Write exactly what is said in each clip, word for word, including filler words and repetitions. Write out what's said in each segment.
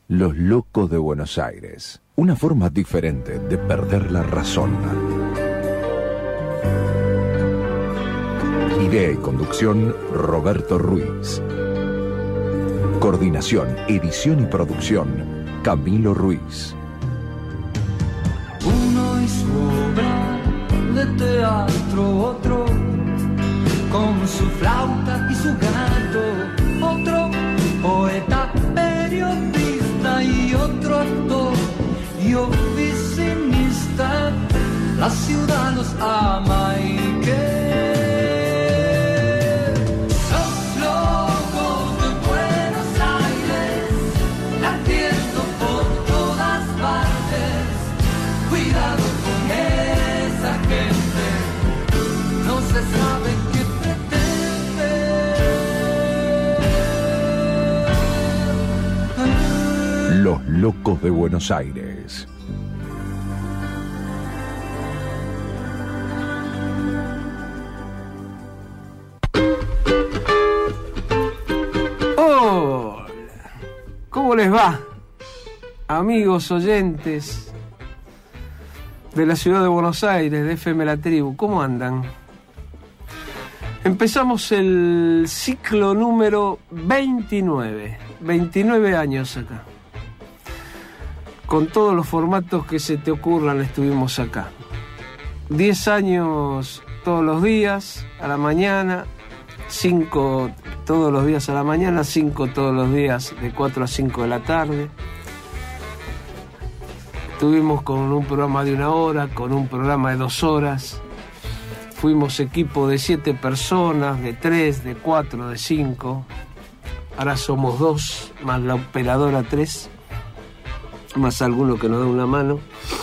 Los locos de Buenos Aires. Una forma diferente de perder la razón. Idea y conducción, Roberto Ruiz. Coordinación, edición y producción, Camilo Ruiz. Uno y su obra de teatro, otro con su flauta y su gato, otro poeta, periodista y otro actor y oficinista. La ciudad los ama y que sabe que pretende. Los locos de Buenos Aires. Hola, ¿cómo les va, amigos oyentes de la ciudad de Buenos Aires, de F M La Tribu? ¿Cómo andan? Empezamos el ciclo número veintinueve, veintinueve años acá. Con todos los formatos que se te ocurran estuvimos acá. diez años todos los días a la mañana, cinco todos los días a la mañana, cinco todos los días de cuatro a cinco de la tarde. Estuvimos con un programa de una hora, con un programa de dos horas. Fuimos equipo de siete personas, de tres, de cuatro, de cinco. Ahora somos dos, más la operadora tres, más alguno que nos da una mano.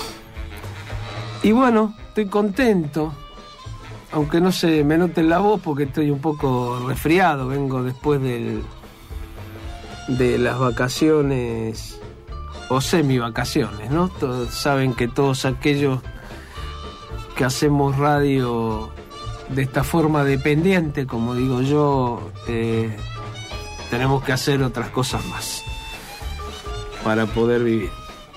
Y bueno, estoy contento, aunque no se me note en la voz porque estoy un poco resfriado. Vengo después del, de las vacaciones, o semi-vacaciones, ¿no? Todos saben que todos aquellos que hacemos radio de esta forma dependiente, como digo yo, eh, tenemos que hacer otras cosas más para poder vivir.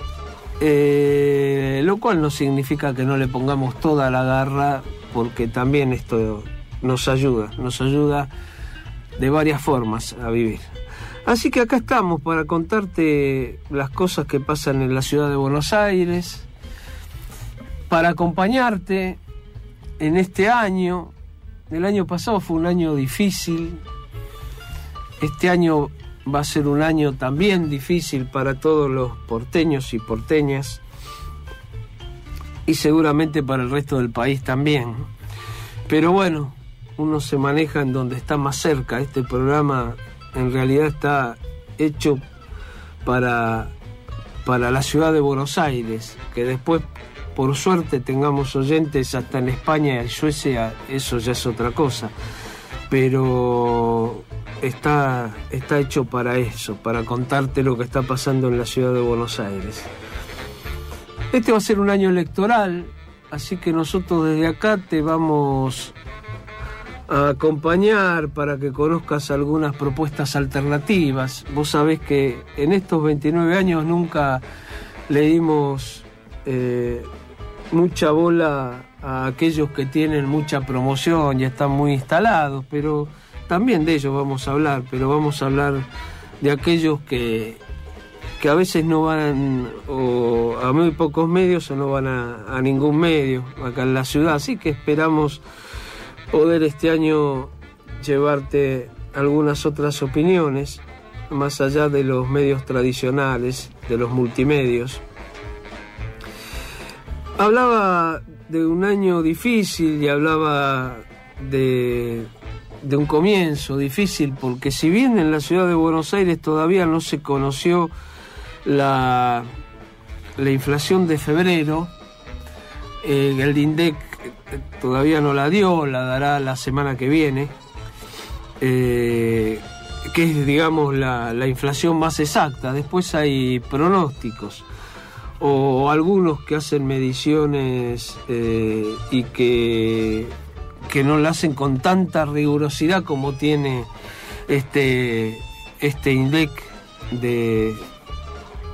Eh, lo cual no significa que no le pongamos toda la garra, porque también esto nos ayuda, nos ayuda de varias formas a vivir. Así que acá estamos para contarte las cosas que pasan en la ciudad de Buenos Aires, para acompañarte en este año. El año pasado fue un año difícil. Este año va a ser un año también difícil para todos los porteños y porteñas, y seguramente para el resto del país también. Pero bueno, uno se maneja en donde está más cerca. Este programa en realidad está hecho para, para la ciudad de Buenos Aires, que después, por suerte, tengamos oyentes hasta en España y Suecia, eso ya es otra cosa. Pero está, está hecho para eso, para contarte lo que está pasando en la ciudad de Buenos Aires. Este va a ser un año electoral, así que nosotros desde acá te vamos a acompañar para que conozcas algunas propuestas alternativas. Vos sabés que en estos veintinueve años nunca le dimos eh, mucha bola a aquellos que tienen mucha promoción y están muy instalados, pero también de ellos vamos a hablar, pero vamos a hablar de aquellos que, que a veces no van o a muy pocos medios o no van a, a ningún medio acá en la ciudad, así que esperamos poder este año llevarte algunas otras opiniones, más allá de los medios tradicionales, de los multimedios. Hablaba de un año difícil y hablaba de, de un comienzo difícil, porque si bien en la ciudad de Buenos Aires todavía no se conoció la, la inflación de febrero, eh, el INDEC todavía no la dio, la dará la semana que viene, eh, que es, digamos, la, la inflación más exacta. Después hay pronósticos o algunos que hacen mediciones eh, y que, que no la hacen con tanta rigurosidad como tiene este, este INDEC de,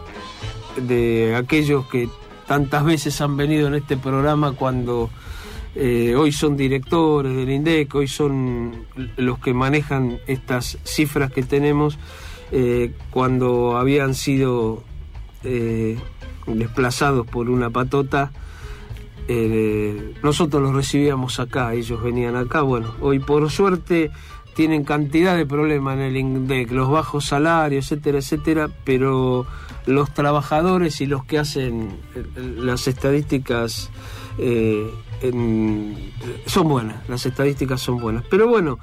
de aquellos que tantas veces han venido en este programa cuando eh, hoy son directores del INDEC, hoy son los que manejan estas cifras que tenemos, eh, cuando habían sido eh, desplazados por una patota. Eh, nosotros los recibíamos acá, ellos venían acá. Bueno, hoy por suerte tienen cantidad de problemas en el INDEC, los bajos salarios, etcétera, etcétera, pero los trabajadores y los que hacen las estadísticas eh, en, son buenas, las estadísticas son buenas. Pero bueno,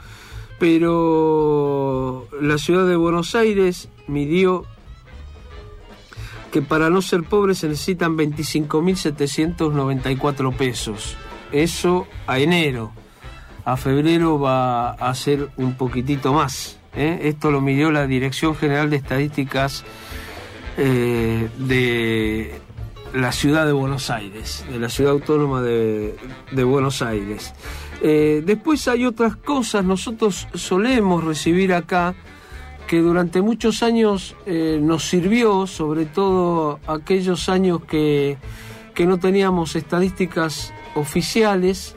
pero la ciudad de Buenos Aires midió que para no ser pobres se necesitan veinticinco mil setecientos noventa y cuatro pesos. Eso a enero. A febrero va a ser un poquitito más. ¿eh? Esto lo midió la Dirección General de Estadísticas eh, de la ciudad de Buenos Aires, de la ciudad autónoma de, de Buenos Aires. Eh, después hay otras cosas. Nosotros solemos recibir acá, que durante muchos años eh, nos sirvió, sobre todo aquellos años que, que no teníamos estadísticas oficiales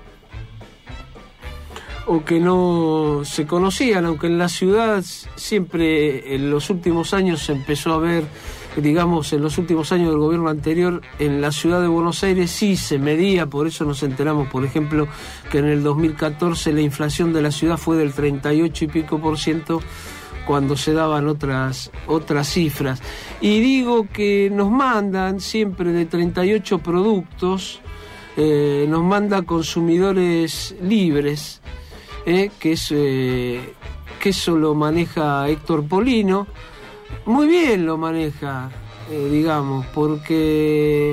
o que no se conocían, aunque en la ciudad siempre en los últimos años se empezó a ver, digamos, en los últimos años del gobierno anterior, en la ciudad de Buenos Aires sí se medía, por eso nos enteramos, por ejemplo, que en el dos mil catorce la inflación de la ciudad fue del treinta y ocho y pico por ciento, cuando se daban otras otras cifras. Y digo que nos mandan siempre de treinta y ocho productos, eh, nos manda consumidores libres, eh, que, es, eh, que eso lo maneja Héctor Polino. Muy bien lo maneja, eh, digamos, porque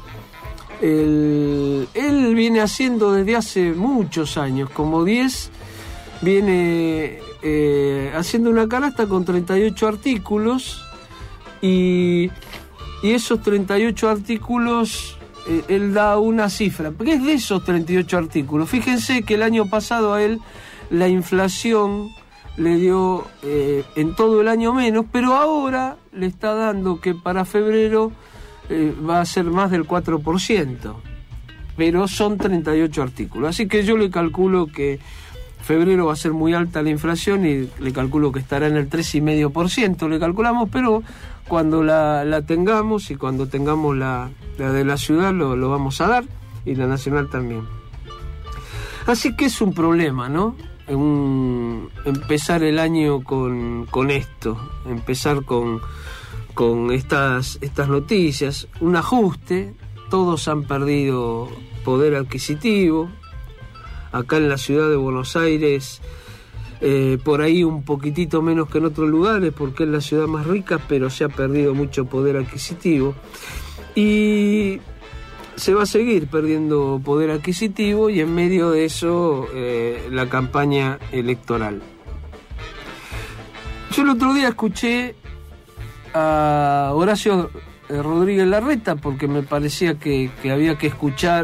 él, él viene haciendo desde hace muchos años, como diez, viene eh, haciendo una canasta con treinta y ocho artículos, y, y esos treinta y ocho artículos, eh, él da una cifra. ¿Qué es de esos treinta y ocho artículos? Fíjense que el año pasado a él la inflación le dio eh, en todo el año menos, pero ahora le está dando que para febrero eh, va a ser más del cuatro por ciento, pero son treinta y ocho artículos. Así que yo le calculo que febrero va a ser muy alta la inflación y le calculo que estará en el tres coma cinco por ciento, le calculamos, pero cuando la, la tengamos y cuando tengamos la, la de la ciudad lo, lo vamos a dar, y la nacional también. Así que es un problema, ¿no? Un, empezar el año con, con esto, empezar con, con estas, estas noticias, un ajuste, todos han perdido poder adquisitivo. Acá en la ciudad de Buenos Aires, eh, por ahí un poquitito menos que en otros lugares, porque es la ciudad más rica, pero se ha perdido mucho poder adquisitivo. Y se va a seguir perdiendo poder adquisitivo, y en medio de eso eh, la campaña electoral. Yo el otro día escuché a Horacio Rodríguez Larreta, porque me parecía que, que había que escuchar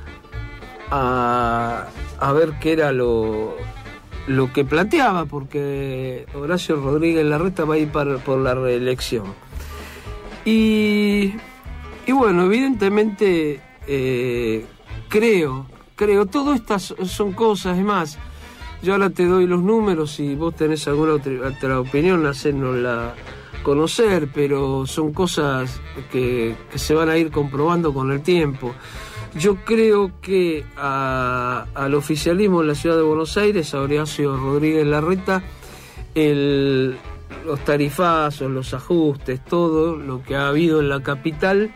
a, a ver qué era lo, lo que planteaba, porque Horacio Rodríguez Larreta va a ir para, por la reelección. Y... Y bueno, evidentemente eh, creo, creo, todas estas son cosas, es más, yo ahora te doy los números, si vos tenés alguna otra, otra opinión, hacérnosla conocer, pero son cosas que, que se van a ir comprobando con el tiempo. Yo creo que a, al oficialismo en la ciudad de Buenos Aires, a Horacio Rodríguez Larreta, el, los tarifazos, los ajustes, todo lo que ha habido en la capital,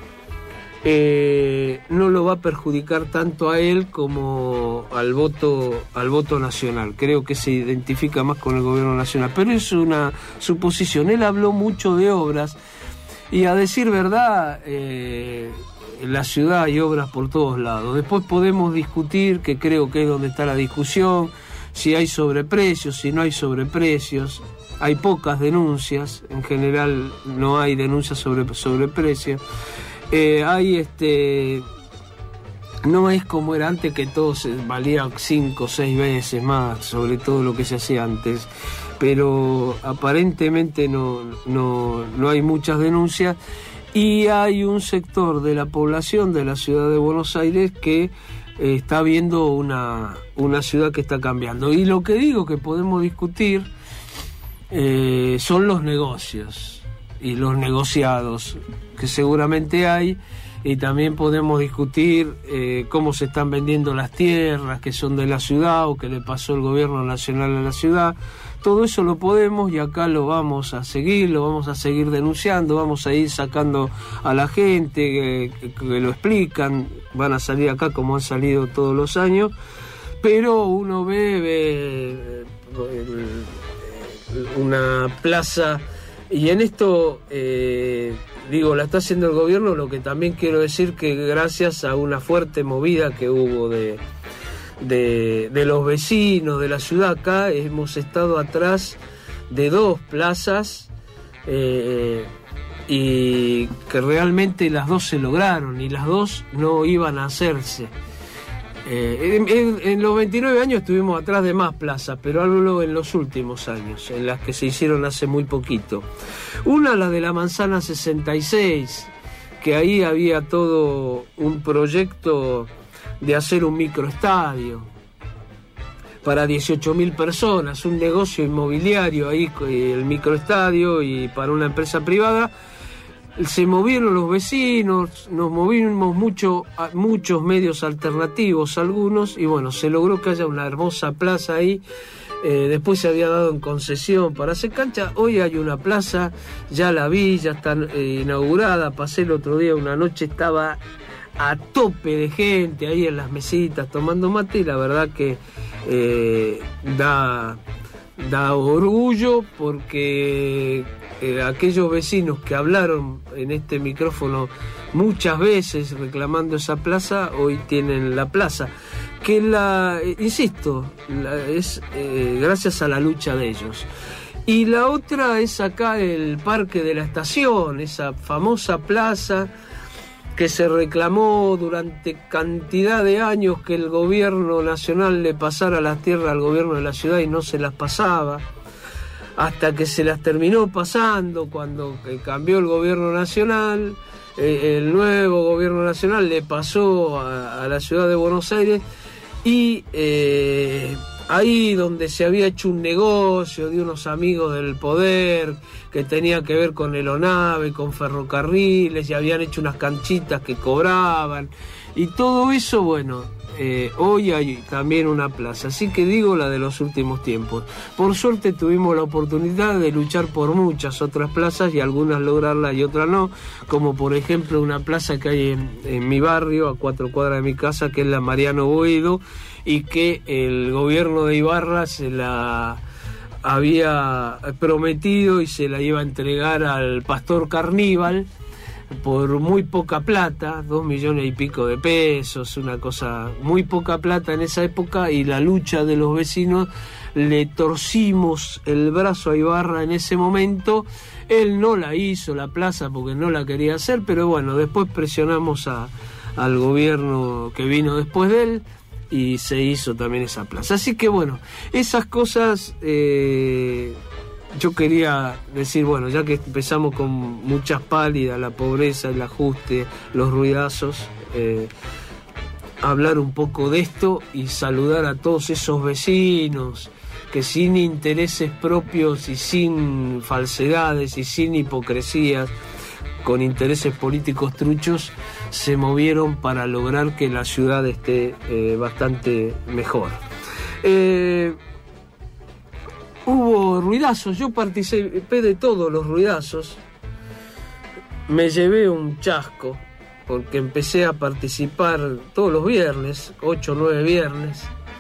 Eh, no lo va a perjudicar tanto a él como al voto al voto nacional. Creo que se identifica más con el gobierno nacional, pero es una suposición. Él habló mucho de obras, y a decir verdad, eh, en la ciudad hay obras por todos lados. Después podemos discutir, que creo que es donde está la discusión, si hay sobreprecios, si no hay sobreprecios. Hay pocas denuncias, en general no hay denuncias sobre sobreprecios. Eh, hay este no es como era antes, que todo se valía cinco o seis veces más, sobre todo lo que se hacía antes, pero aparentemente no, no, no hay muchas denuncias, y hay un sector de la población de la ciudad de Buenos Aires que eh, está viendo una, una ciudad que está cambiando. Y lo que digo que podemos discutir eh, son los negocios y los negociados que seguramente hay, y también podemos discutir eh, cómo se están vendiendo las tierras que son de la ciudad o que le pasó el gobierno nacional a la ciudad. Todo eso lo podemos, y acá lo vamos a seguir, lo vamos a seguir denunciando, vamos a ir sacando a la gente que, que lo explican, van a salir acá como han salido todos los años, pero uno ve, ve una plaza, y en esto, eh, digo, la está haciendo el gobierno, lo que también quiero decir que gracias a una fuerte movida que hubo de... De, de los vecinos de la ciudad acá, hemos estado atrás de dos plazas eh, y que realmente las dos se lograron y las dos no iban a hacerse. Eh, en, en, en los veintinueve años estuvimos atrás de más plazas, pero hablo en los últimos años, en las que se hicieron hace muy poquito. Una, la de la Manzana sesenta y seis, que ahí había todo un proyecto de hacer un microestadio para dieciocho mil personas, un negocio inmobiliario ahí, el microestadio, y para una empresa privada. Se movieron los vecinos, nos movimos mucho, muchos medios alternativos, algunos, y bueno, se logró que haya una hermosa plaza ahí. Eh, después se había dado en concesión para hacer cancha. Hoy hay una plaza, ya la vi, ya está eh, inaugurada. Pasé el otro día, una noche estaba a tope de gente ahí en las mesitas tomando mate, y la verdad que eh, da, da orgullo, porque eh, aquellos vecinos que hablaron en este micrófono muchas veces reclamando esa plaza, hoy tienen la plaza, que la, eh, insisto, la, es eh, gracias a la lucha de ellos. Y la otra es acá el Parque de la Estación, esa famosa plaza que se reclamó durante cantidad de años que el gobierno nacional le pasara las tierras al gobierno de la ciudad y no se las pasaba, hasta que se las terminó pasando cuando cambió el gobierno nacional. Eh, el nuevo gobierno nacional le pasó a, a la ciudad de Buenos Aires, y eh, ahí donde se había hecho un negocio de unos amigos del poder que tenía que ver con el ONAVE, con ferrocarriles, y habían hecho unas canchitas que cobraban, y todo eso, bueno, eh, hoy hay también una plaza. Así que digo, la de los últimos tiempos. Por suerte tuvimos la oportunidad de luchar por muchas otras plazas, y algunas lograrlas y otras no, como por ejemplo una plaza que hay en, en mi barrio, a cuatro cuadras de mi casa, que es la Mariano Boedo, y que el gobierno de Ibarra se la había prometido y se la iba a entregar al pastor Carníbal por muy poca plata, dos millones y pico de pesos, una cosa muy poca plata en esa época, y la lucha de los vecinos, le torcimos el brazo a Ibarra en ese momento. Él no la hizo, la plaza, porque no la quería hacer, pero bueno, después presionamos a, al gobierno que vino después de él, y se hizo también esa plaza. Así que bueno, esas cosas eh, yo quería decir, bueno, ya que empezamos con muchas pálidas, la pobreza, el ajuste, los ruidazos, eh, hablar un poco de esto y saludar a todos esos vecinos que sin intereses propios y sin falsedades y sin hipocresías, con intereses políticos truchos, se movieron para lograr que la ciudad esté eh, bastante mejor. Eh, hubo ruidazos, yo participé de todos los ruidazos, me llevé un chasco, porque empecé a participar todos los viernes, ocho o nueve viernes,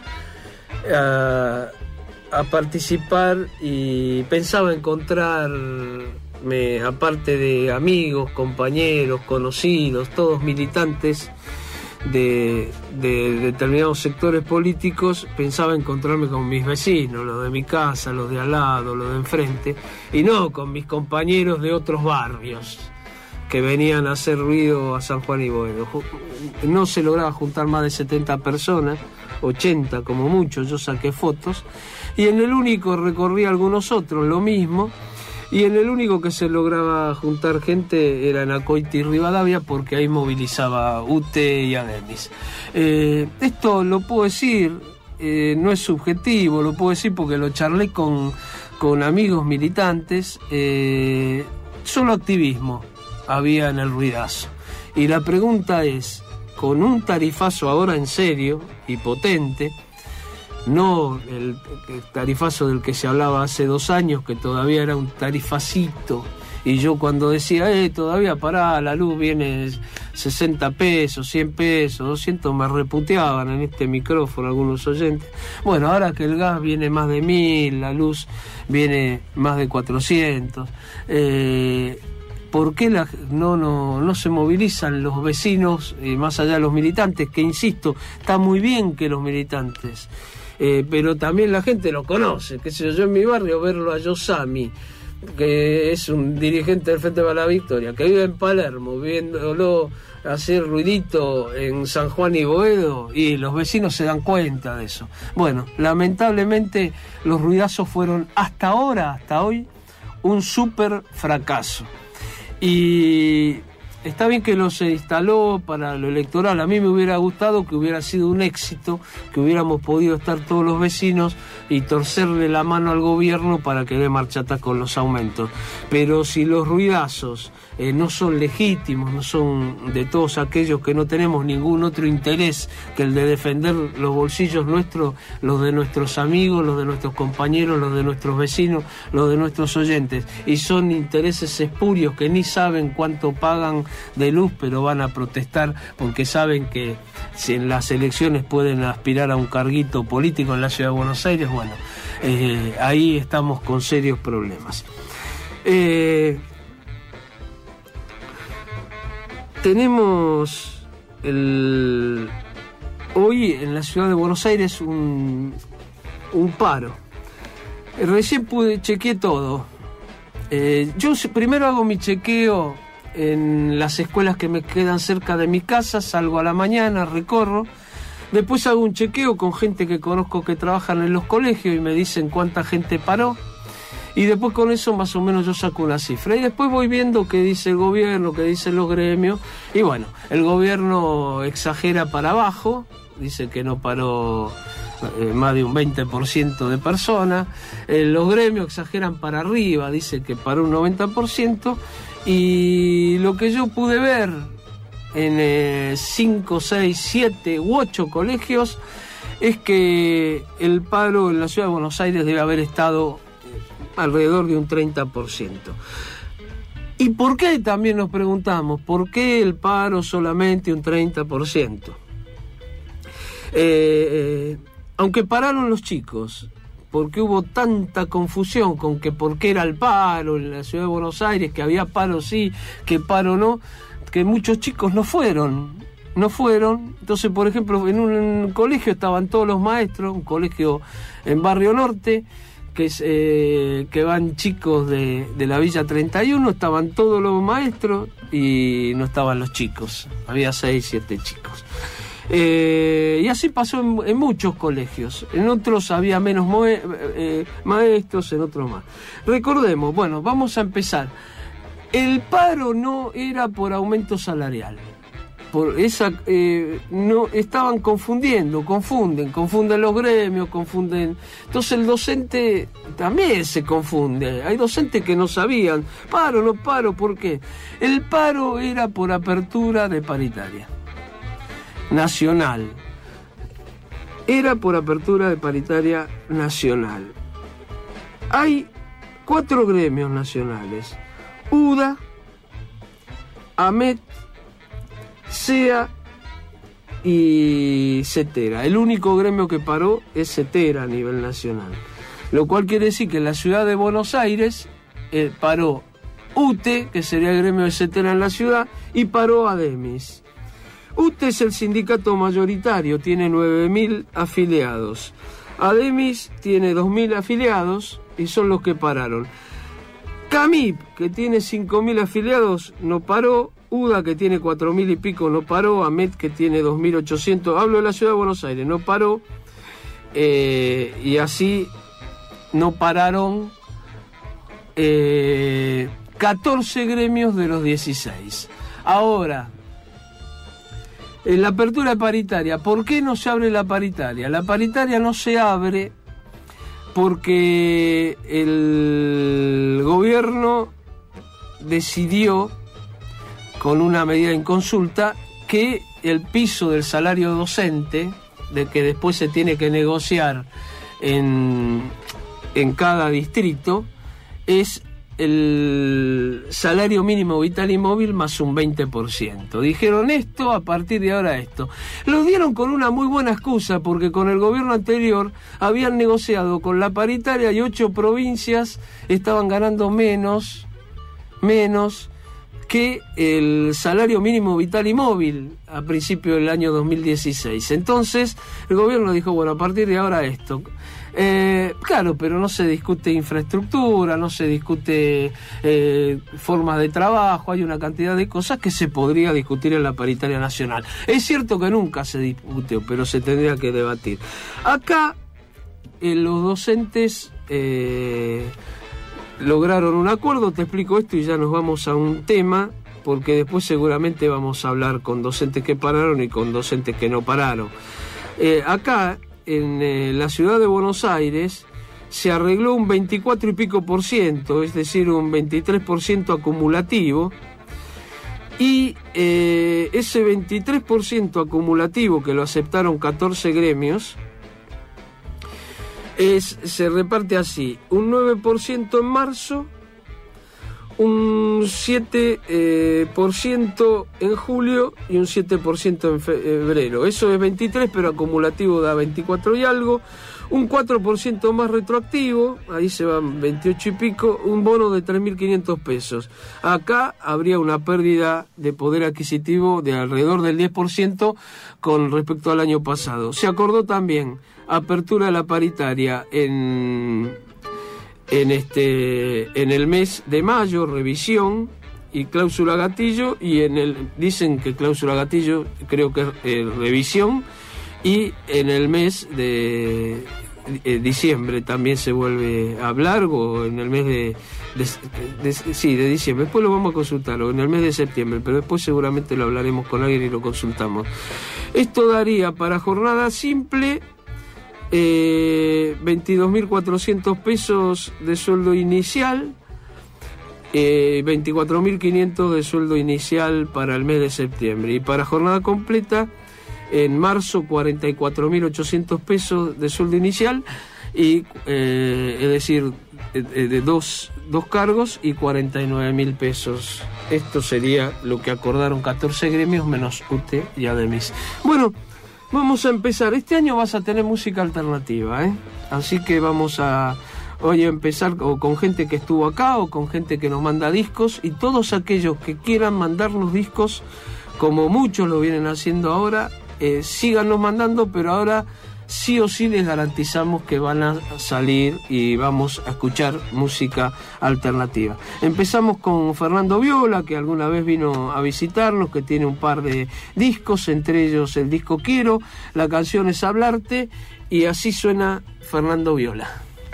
a, a participar, y pensaba encontrar... Me, aparte de amigos, compañeros, conocidos, todos militantes de, de determinados sectores políticos, pensaba encontrarme con mis vecinos, los de mi casa, los de al lado, los de enfrente, y no con mis compañeros de otros barrios que venían a hacer ruido a San Juan y Boedo. No se lograba juntar más de setenta personas, ochenta como mucho, yo saqué fotos, y en el único recorrí algunos otros, lo mismo. Y en el único que se lograba juntar gente era en Acoite y Rivadavia, porque ahí movilizaba U T E y Ademis. Eh, esto lo puedo decir, eh, no es subjetivo, lo puedo decir porque lo charlé con, con amigos militantes. Eh, solo activismo había en el ruidazo. Y la pregunta es, con un tarifazo ahora en serio y potente, no el, el tarifazo del que se hablaba hace dos años, que todavía era un tarifacito, y yo cuando decía, eh, todavía pará, la luz viene sesenta pesos, cien pesos, doscientos, me reputeaban en este micrófono algunos oyentes. Bueno, ahora que el gas viene más de mil, la luz viene más de cuatrocientos, eh, ¿por qué la, no, no, no se movilizan los vecinos, eh, más allá de los militantes? Que insisto, está muy bien que los militantes, eh, pero también la gente lo conoce, qué sé yo, yo en mi barrio verlo a Yosami, que es un dirigente del Frente para la Victoria, que vive en Palermo, viéndolo hacer ruidito en San Juan y Boedo, y los vecinos se dan cuenta de eso. Bueno, lamentablemente los ruidazos fueron hasta ahora, hasta hoy, un súper fracaso. Y está bien que lo se instaló para lo electoral. A mí me hubiera gustado que hubiera sido un éxito, que hubiéramos podido estar todos los vecinos y torcerle la mano al gobierno para que dé marcha atrás con los aumentos. Pero si los ruidazos eh, no son legítimos, no son de todos aquellos que no tenemos ningún otro interés que el de defender los bolsillos nuestros, los de nuestros amigos, los de nuestros compañeros, los de nuestros vecinos, los de nuestros oyentes, y son intereses espurios que ni saben cuánto pagan de luz, pero van a protestar porque saben que si en las elecciones pueden aspirar a un carguito político en la ciudad de Buenos Aires, bueno, eh, ahí estamos con serios problemas. Eh, tenemos el, hoy en la ciudad de Buenos Aires un, un paro. Recién pude, chequeé todo. Eh, yo primero hago mi chequeo en las escuelas que me quedan cerca de mi casa, salgo a la mañana, recorro, después hago un chequeo con gente que conozco que trabajan en los colegios y me dicen cuánta gente paró, y después con eso más o menos yo saco una cifra, y después voy viendo qué dice el gobierno, qué dicen los gremios, y bueno, el gobierno exagera para abajo, dice que no paró eh, más de un veinte por ciento de personas, eh, los gremios exageran para arriba, dice que paró un noventa por ciento, y lo que yo pude ver en cinco, seis, siete u ocho colegios es que el paro en la ciudad de Buenos Aires debe haber estado alrededor de un treinta por ciento. ¿Y por qué? También nos preguntamos, ¿por qué el paro solamente un treinta por ciento? Eh, eh, aunque pararon los chicos, porque hubo tanta confusión con que por qué era el paro en la ciudad de Buenos Aires, que había paro sí, que paro no, que muchos chicos no fueron, no fueron. Entonces, por ejemplo, en un colegio estaban todos los maestros, un colegio en Barrio Norte, que es eh, que van chicos de, de la Villa treinta y uno, estaban todos los maestros y no estaban los chicos, había seis, siete chicos. Eh, y así pasó en, en muchos colegios, en otros había menos moe, eh, maestros, en otros más. Recordemos, bueno, vamos a empezar. El paro no era por aumento salarial, por esa eh, no estaban confundiendo, confunden, confunden los gremios, confunden. Entonces el docente también se confunde. Hay docentes que no sabían, paro, no paro, ¿por qué? El paro era por apertura de paritaria nacional. Era por apertura de paritaria nacional. Hay cuatro gremios nacionales: U D A, AMET, SEA y CETERA. El único gremio que paró es CETERA a nivel nacional. Lo cual quiere decir que en la ciudad de Buenos Aires eh, paró U T E, que sería el gremio de CETERA en la ciudad, y paró ADEMIS. U T E es el sindicato mayoritario, tiene nueve mil afiliados. ADEMIS tiene dos mil afiliados y son los que pararon. CAMIP, que tiene cinco mil afiliados, no paró. U D A, que tiene cuatro mil y pico, no paró. AMET, que tiene dos mil ochocientos, hablo de la ciudad de Buenos Aires, no paró. Eh, y así no pararon eh, catorce gremios de los dieciséis. Ahora, en la apertura paritaria, ¿por qué no se abre la paritaria? La paritaria no se abre porque el gobierno decidió, con una medida en consulta, que el piso del salario docente, de que después se tiene que negociar en, en cada distrito, es el salario mínimo vital y móvil más un veinte por ciento. Dijeron esto, a partir de ahora esto. Lo dieron con una muy buena excusa, porque con el gobierno anterior habían negociado con la paritaria y ocho provincias estaban ganando menos, menos que el salario mínimo vital y móvil a principio del año dos mil dieciséis. Entonces el gobierno dijo, bueno, a partir de ahora esto. Eh, claro, pero no se discute infraestructura, no se discute eh, formas de trabajo, hay una cantidad de cosas que se podría discutir en la paritaria nacional. Es cierto que nunca se discutió, pero se tendría que debatir. Acá eh, los docentes eh, lograron un acuerdo, te explico esto y ya nos vamos a un tema, porque después seguramente vamos a hablar con docentes que pararon y con docentes que no pararon. Eh, acá en eh, la ciudad de Buenos Aires se arregló un veinticuatro y pico por ciento, es decir, un veintitrés por ciento acumulativo, y eh, ese veintitrés por ciento acumulativo, que lo aceptaron catorce gremios, es, se reparte así: un nueve por ciento en marzo, un siete por ciento en julio y un siete por ciento en febrero. Eso es veintitrés, pero acumulativo da veinticuatro y algo. Un cuatro por ciento más retroactivo, ahí se van veintiocho y pico, un bono de tres mil quinientos pesos. Acá habría una pérdida de poder adquisitivo de alrededor del diez por ciento con respecto al año pasado. Se acordó también apertura de la paritaria en... en este en el mes de mayo, revisión y cláusula gatillo, y en el dicen que cláusula gatillo creo que es eh, revisión, y en el mes de eh, diciembre también se vuelve a hablar, o en el mes de, de, de, de sí de diciembre, después lo vamos a consultar, o en el mes de septiembre, pero después seguramente lo hablaremos con alguien y lo consultamos. Esto daría para jornada simple Eh, veintidós mil cuatrocientos pesos de sueldo inicial, eh, veinticuatro mil quinientos de sueldo inicial para el mes de septiembre, y para jornada completa en marzo cuarenta y cuatro mil ochocientos pesos de sueldo inicial, y eh, es decir, de, de dos, dos cargos y cuarenta y nueve mil pesos. Esto sería lo que acordaron catorce gremios menos U T E y ADEMIS. Bueno, vamos a empezar. Este año vas a tener música alternativa, ¿eh? Así que vamos a hoy a empezar o con gente que estuvo acá o con gente que nos manda discos, y todos aquellos que quieran mandarnos discos, como muchos lo vienen haciendo ahora, eh, síganos mandando, pero ahora sí o sí les garantizamos que van a salir y vamos a escuchar música alternativa. Empezamos con Fernando Viola, que alguna vez vino a visitarnos, que tiene un par de discos, entre ellos el disco Quiero, la canción es Hablarte, y así suena Fernando Viola.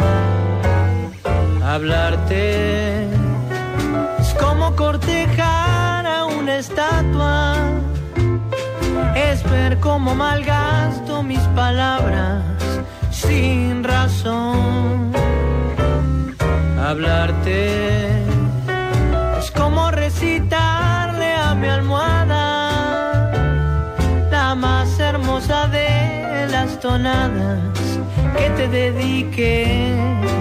Hablarte es como cortejar a una estatua, es ver cómo malgasto mis palabras sin razón. Hablarte es como recitarle a mi almohada la más hermosa de las tonadas que te dediqué.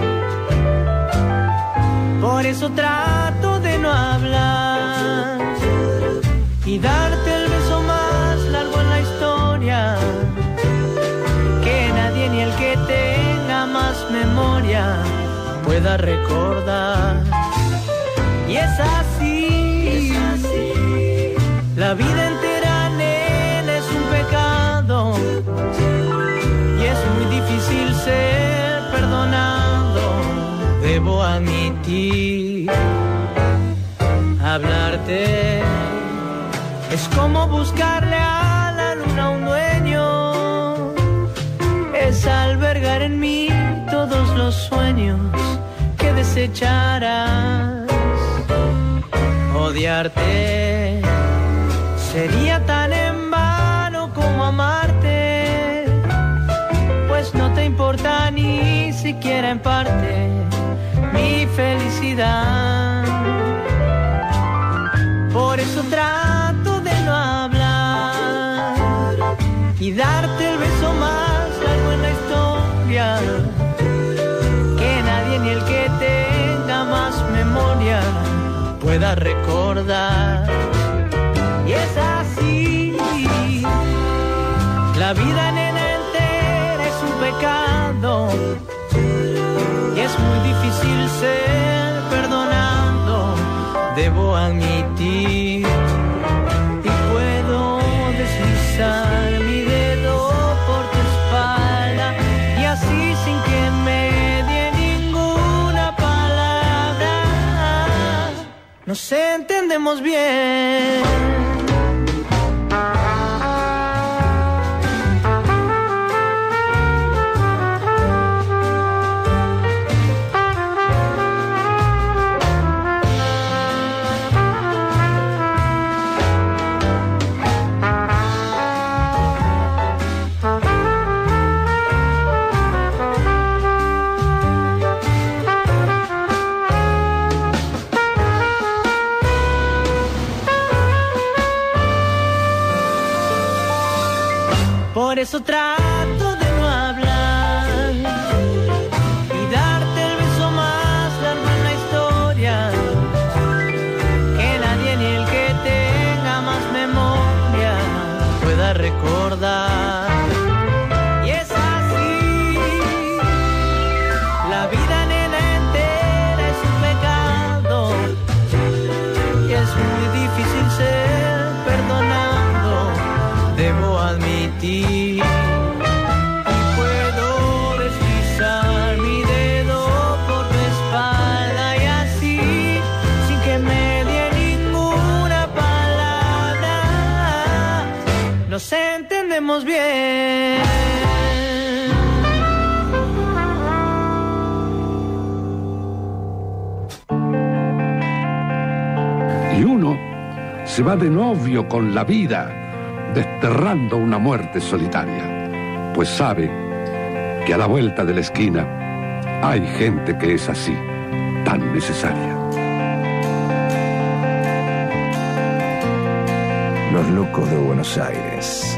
Por eso trato de no hablar y darte el beso más largo en la historia, que nadie ni el que tenga más memoria pueda recordar. Y es así, es así. La vida entera, nena, es un pecado, y es muy difícil ser perdonado, debo admitir. Hablarte es como buscarle a la luna un dueño, es albergar en mí todos los sueños que deseé desecharas. Odiarte sería tan en vano como amarte, pues no te importa ni siquiera en parte mi felicidad. Por eso trato de no hablar y darte el beso más largo en la historia, que nadie ni el que tenga más memoria pueda recordar. Y es así, la vida nena entera es un pecado, y es muy difícil ser perdonando, debo admitir. Y puedo deslizar mi dedo por tu espalda, y así sin que me dé ninguna palabra, nos entendemos bien. Por eso trato de no hablar y darte el beso más largo en la historia, que nadie ni el que tenga más memoria pueda recordar. Y es así, la vida nena entera es un pecado, y es muy difícil ser perdonando, debo admitir. Nos entendemos bien. Y uno se va de novio con la vida, desterrando una muerte solitaria, pues sabe que a la vuelta de la esquina hay gente que es así, tan necesaria. Los locos de Buenos Aires.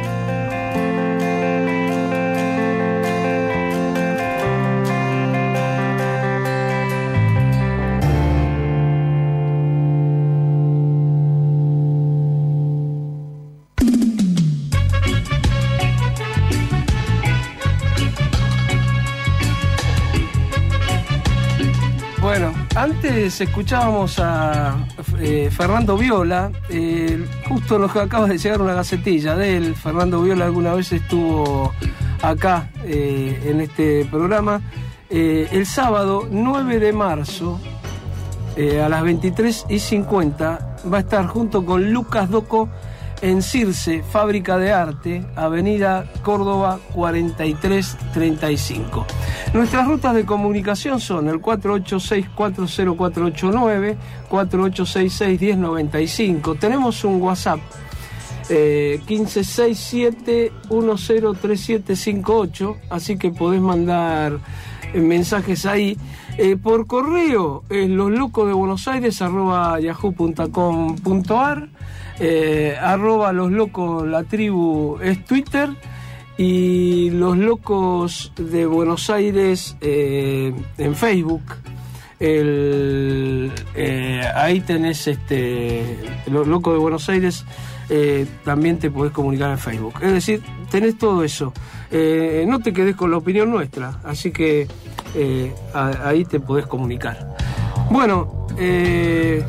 Bueno, antes escuchábamos a eh, Fernando Viola, eh, justo nos acaba de llegar una gacetilla de él. Fernando Viola alguna vez estuvo acá eh, en este programa. Eh, el sábado nueve de marzo, eh, a las veintitrés y cincuenta, va a estar junto con Lucas Doco en Circe, Fábrica de Arte, Avenida Córdoba cuarenta y tres treinta y cinco. Nuestras rutas de comunicación son el cuatro ocho seis cuatro cero cuatro ocho nueve, cuatro ocho seis seis uno cero nueve cinco. Tenemos un WhatsApp, eh, uno cinco seis siete uno cero tres siete cinco ocho, así que podés mandar eh, mensajes ahí. Eh, por correo, eh, loslocosdebuenosaires arroba yahoo punto com punto ar, eh, arroba los locos la tribu es Twitter, y Los Locos de Buenos Aires eh, en Facebook. El, eh, ahí tenés este Los Locos de Buenos Aires, eh, también te podés comunicar en Facebook. Es decir, tenés todo eso. Eh, no te quedes con la opinión nuestra, así que eh, a, ahí te podés comunicar. Bueno, eh,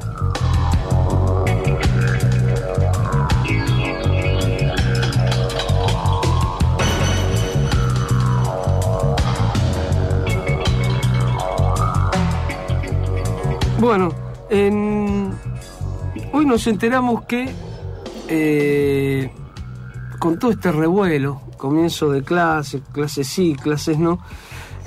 Bueno, en... hoy nos enteramos que eh, con todo este revuelo, comienzo de clase, clases sí, clases no,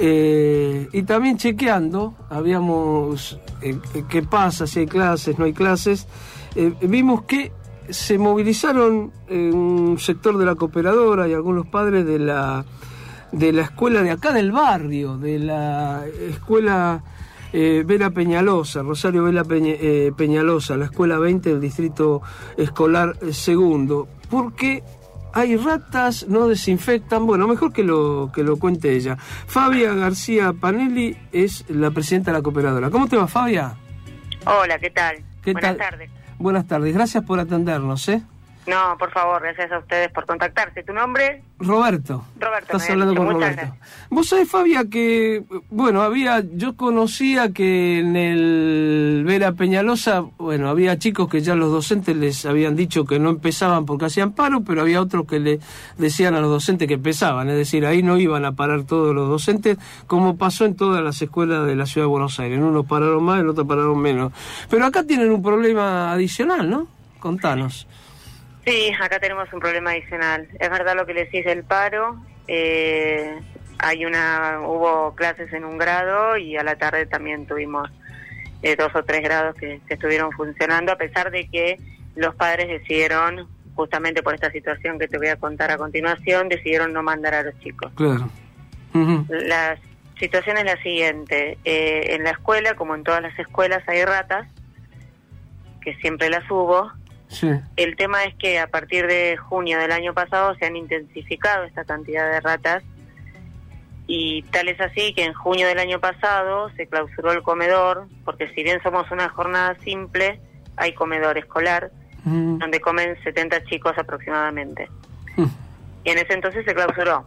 Eh, y también chequeando, habíamos eh, qué pasa, si hay clases, no hay clases, eh, vimos que se movilizaron en un sector de la cooperadora y algunos padres de la de la escuela de acá del barrio, de la escuela eh, Vela Peñalosa, Rosario Vela Peña, eh, Peñalosa, la escuela veinte del distrito escolar segundo, porque hay ratas, no desinfectan. Bueno, mejor que lo que lo cuente ella. Fabia García Panelli es la presidenta de la cooperadora. ¿Cómo te va, Fabia? Hola, ¿qué tal? ¿Qué Buenas tal? tardes. Buenas tardes, gracias por atendernos, ¿eh? No, por favor, gracias a ustedes por contactarse. ¿Tu nombre? Roberto. Roberto. Estás hablando con Muchas Roberto. Gracias. Vos sabés, Fabia, que, bueno, había, yo conocía que en el Vera Peñalosa, bueno, había chicos que ya los docentes les habían dicho que no empezaban porque hacían paro, pero había otros que le decían a los docentes que empezaban, es decir, ahí no iban a parar todos los docentes, como pasó en todas las escuelas de la Ciudad de Buenos Aires. En unos pararon más, en otros pararon menos. Pero acá tienen un problema adicional, ¿no? Contanos. Sí, acá tenemos un problema adicional. Es verdad lo que le decís del paro. Eh, hay una, hubo clases en un grado y a la tarde también tuvimos eh, dos o tres grados que, que estuvieron funcionando, a pesar de que los padres decidieron, justamente por esta situación que te voy a contar a continuación, decidieron no mandar a los chicos. Claro. Uh-huh. La situación es la siguiente. Eh, en la escuela, como en todas las escuelas, hay ratas, que siempre las hubo. Sí. El tema es que a partir de junio del año pasado se han intensificado esta cantidad de ratas y tal es así que en junio del año pasado se clausuró el comedor, porque si bien somos una jornada simple, hay comedor escolar mm. donde comen setenta chicos aproximadamente. Mm. Y en ese entonces se clausuró.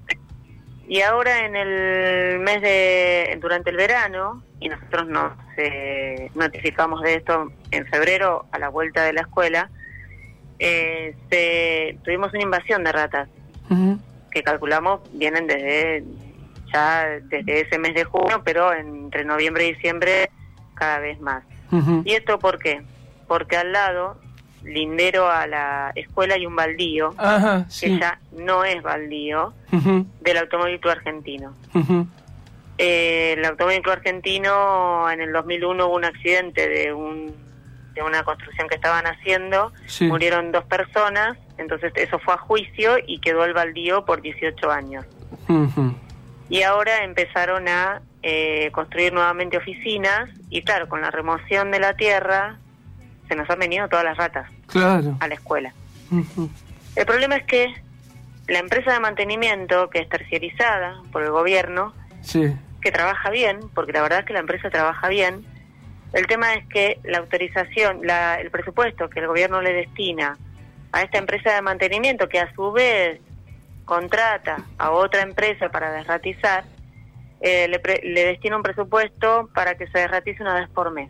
Y ahora en el mes de, durante el verano, y nosotros nos eh, notificamos de esto en febrero a la vuelta de la escuela, eh, se, tuvimos una invasión de ratas, uh-huh. que calculamos vienen desde ya desde ese mes de junio, pero entre noviembre y diciembre cada vez más. Uh-huh. ¿Y esto por qué? Porque al lado, lindero a la escuela, hay un baldío, Ajá, sí. que ya no es baldío, uh-huh. del Automóvil Club Argentino. Uh-huh. Eh, el Automóvil Club Argentino, en el dos mil uno hubo un accidente de un de una construcción que estaban haciendo, sí. murieron dos personas, entonces eso fue a juicio y quedó el baldío por dieciocho años. Uh-huh. Y ahora empezaron a eh, construir nuevamente oficinas y claro, con la remoción de la tierra se nos han venido todas las ratas claro. a la escuela. Uh-huh. El problema es que la empresa de mantenimiento, que es terciarizada por el gobierno, sí. que trabaja bien, porque la verdad es que la empresa trabaja bien, el tema es que la autorización, la, el presupuesto que el gobierno le destina a esta empresa de mantenimiento, que a su vez contrata a otra empresa para desratizar, eh, le, pre, le destina un presupuesto para que se desratice una vez por mes.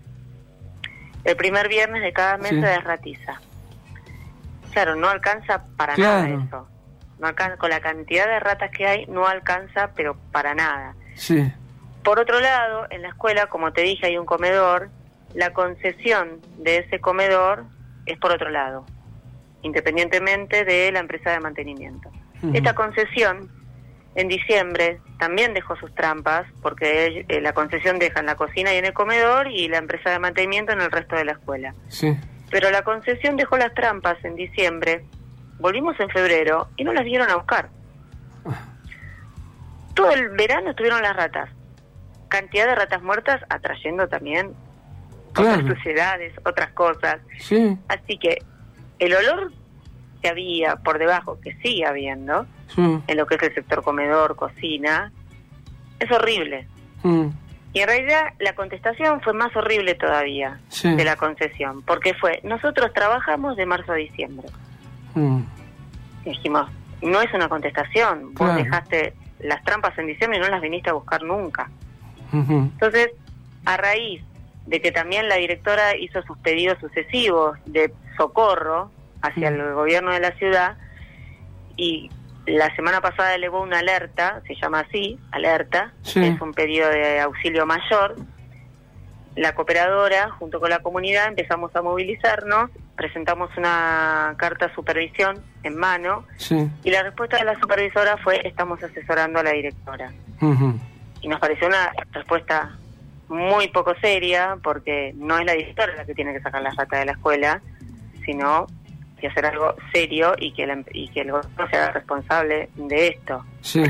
El primer viernes de cada mes sí. se desratiza. Claro, no alcanza para claro. nada eso. No alcanza, con la cantidad de ratas que hay, no alcanza, pero para nada. Sí. Por otro lado, en la escuela, como te dije, hay un comedor. La concesión de ese comedor es por otro lado, independientemente de la empresa de mantenimiento. Uh-huh. Esta concesión, en diciembre, también dejó sus trampas, porque eh, la concesión deja en la cocina y en el comedor, y la empresa de mantenimiento en el resto de la escuela. Sí. Pero la concesión dejó las trampas en diciembre, volvimos en febrero, y no las dieron a buscar. Uh. Todo el verano estuvieron las ratas. Cantidad de ratas muertas, atrayendo también claro. otras suciedades, otras cosas. Sí. Así que el olor que había por debajo, que sigue habiendo, sí. en lo que es el sector comedor, cocina, es horrible. Mm. Y en realidad la contestación fue más horrible todavía sí. de la concesión, porque fue, nosotros trabajamos de marzo a diciembre. Mm. Y dijimos, no es una contestación, vos claro. dejaste las trampas en diciembre y no las viniste a buscar nunca. Uh-huh. Entonces, a raíz de que también la directora hizo sus pedidos sucesivos de socorro hacia uh-huh. el gobierno de la ciudad, y la semana pasada elevó una alerta, se llama así, alerta, sí. es un pedido de auxilio mayor. La cooperadora, junto con la comunidad, empezamos a movilizarnos, presentamos una carta de supervisión en mano, sí. y la respuesta de la supervisora fue, estamos asesorando a la directora. Uh-huh. Y nos pareció una respuesta muy poco seria, porque no es la directora la que tiene que sacar las ratas de la escuela, sino que hacer algo serio y que, la, y que el gobierno sea responsable de esto. Sí.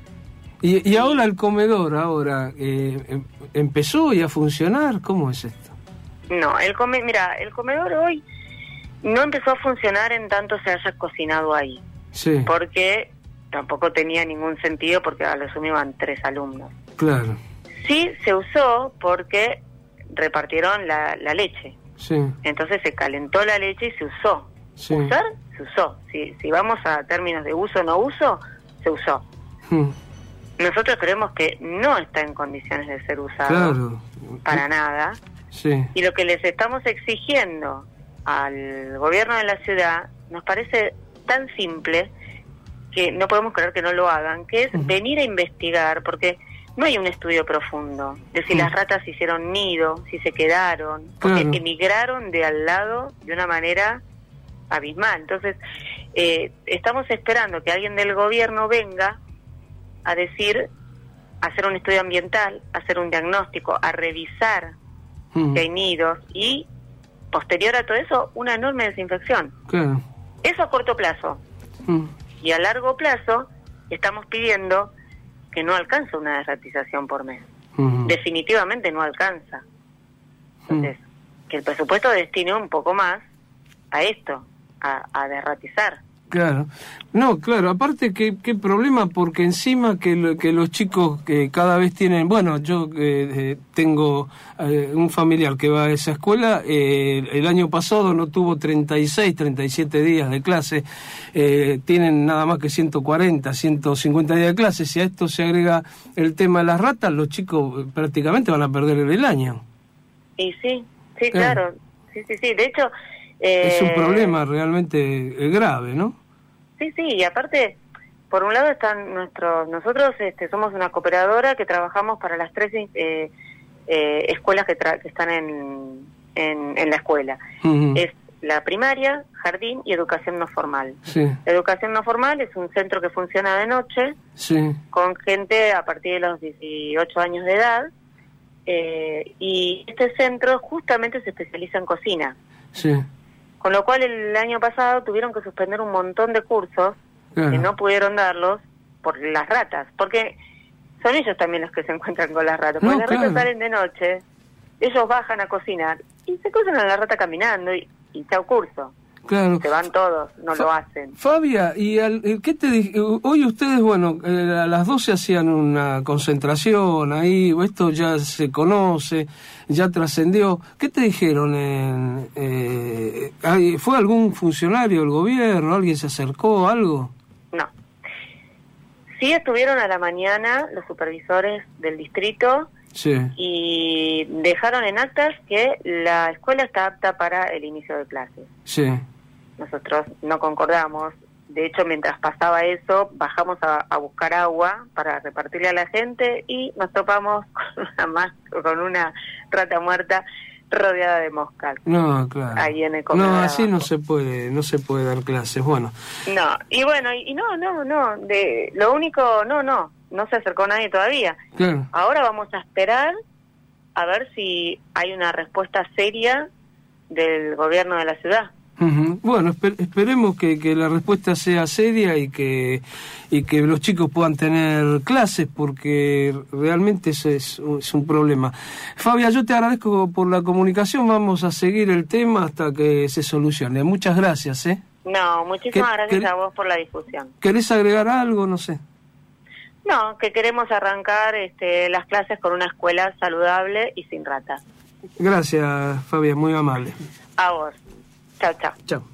Y, y ahora el comedor, ahora, eh, ¿empezó ya a funcionar? ¿Cómo es esto? No, el come, mira, el comedor hoy no empezó a funcionar en tanto se haya cocinado ahí. Sí. Porque tampoco tenía ningún sentido, porque a lo sumo iban tres alumnos. Claro. Sí se usó porque repartieron la, la leche. Sí. Entonces se calentó la leche y se usó. Sí. Usar, se usó. Si, si vamos a términos de uso o no uso, se usó. Hmm. Nosotros creemos que no está en condiciones de ser usado. Claro. Para nada. Sí. Y lo que les estamos exigiendo al gobierno de la ciudad nos parece tan simple que no podemos creer que no lo hagan, que es uh-huh. venir a investigar, porque no hay un estudio profundo de si uh-huh. las ratas hicieron nido, si se quedaron, porque claro. emigraron de al lado de una manera abismal. Entonces, eh, estamos esperando que alguien del gobierno venga a decir, a hacer un estudio ambiental, a hacer un diagnóstico, a revisar uh-huh. si hay nidos y, posterior a todo eso, una enorme desinfección. Claro. Eso a corto plazo. Uh-huh. Y a largo plazo estamos pidiendo que no alcanza una derratización por mes. Uh-huh. Definitivamente no alcanza. Entonces, uh-huh. que el presupuesto destine un poco más a esto, a, a derratizar. Claro. No, claro, aparte que qué problema, porque encima que, lo, que los chicos que cada vez tienen, bueno, yo eh, eh, tengo eh, un familiar que va a esa escuela, eh, el año pasado no tuvo treinta y seis, treinta y siete días de clase, eh, tienen nada más que ciento cuarenta, ciento cincuenta días de clase. Si a esto se agrega el tema de las ratas, los chicos prácticamente van a perder el año. Y sí, sí, claro, claro. sí, sí, sí, de hecho... Eh... Es un problema realmente grave, ¿no? Sí, sí, y aparte, por un lado están nuestros, nosotros este, somos una cooperadora que trabajamos para las tres eh, eh, escuelas que, tra- que están en, en, en la escuela. Uh-huh. Es la primaria, jardín y educación no formal. Sí. La educación no formal es un centro que funciona de noche, sí. con gente a partir de los dieciocho años de edad, eh, y este centro justamente se especializa en cocina. Sí. Con lo cual el año pasado tuvieron que suspender un montón de cursos claro. que no pudieron darlos por las ratas, porque son ellos también los que se encuentran con las ratas, porque no, las claro. ratas salen de noche, ellos bajan a cocinar y se cruzan a la rata caminando y, y chau curso. Claro. Se van todos, no Fa- lo hacen. Fabia, ¿y al, qué te dije? Hoy ustedes, bueno, eh, a las doce hacían una concentración ahí, esto ya se conoce, ya trascendió. ¿Qué te dijeron? En, eh, ¿Fue algún funcionario del gobierno? ¿Alguien se acercó? ¿Algo? No. Sí estuvieron a la mañana los supervisores del distrito sí. y dejaron en actas que la escuela está apta para el inicio de clases. Sí. Nosotros no concordamos. De hecho, mientras pasaba eso, bajamos a, a buscar agua para repartirle a la gente y nos topamos con una, mas- con una rata muerta rodeada de moscas. No, claro. Ahí en el comedor. No, así abajo. no se puede, no se puede dar clases. Bueno. No, y bueno, y, y no, no, no. De, lo único, no, no, no se acercó nadie todavía. Claro. Ahora vamos a esperar a ver si hay una respuesta seria del gobierno de la ciudad. Uh-huh. Bueno, esper- esperemos que, que la respuesta sea seria y que y que los chicos puedan tener clases, porque realmente ese es, es un problema. Fabia, yo te agradezco por la comunicación, vamos a seguir el tema hasta que se solucione. Muchas gracias, ¿eh? No, muchísimas ¿Qué, gracias quer- a vos por la difusión. ¿Querés agregar algo? No sé. No, que queremos arrancar este, las clases con una escuela saludable y sin ratas. Gracias, Fabia, muy amable. A vos. Chao, chao. Chao.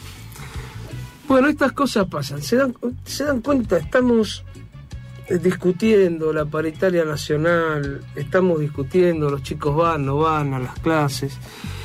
Bueno, estas cosas pasan. ¿Se dan, se dan cuenta? Estamos discutiendo la paritaria nacional, estamos discutiendo, los chicos van, no van a las clases.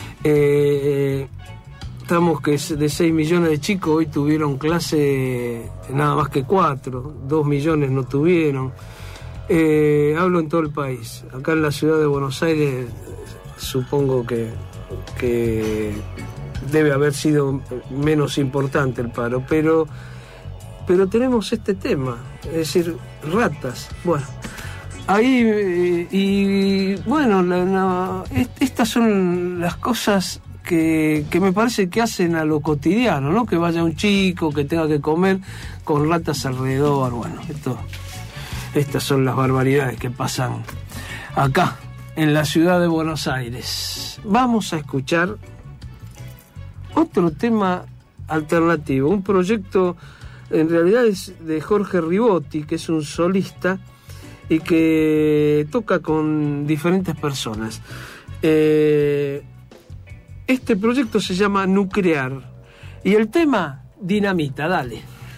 Eh, estamos que de seis millones de chicos hoy tuvieron clase nada más que cuatro, dos millones no tuvieron. Eh, hablo en todo el país. Acá en la ciudad de Buenos Aires supongo que, que debe haber sido menos importante el paro, pero, pero tenemos este tema, es decir, ratas. Bueno, ahí, eh, y bueno, la, no, est- estas son las cosas que, que me parece que hacen a lo cotidiano, ¿no? Que vaya un chico que tenga que comer con ratas alrededor. Bueno, esto, estas son las barbaridades que pasan acá, en la ciudad de Buenos Aires. Vamos a escuchar otro tema alternativo, un proyecto, en realidad es de Jorge Ribotti, que es un solista y que toca con diferentes personas. Eh, este proyecto se llama Nuclear y el tema Dinamita. Dale.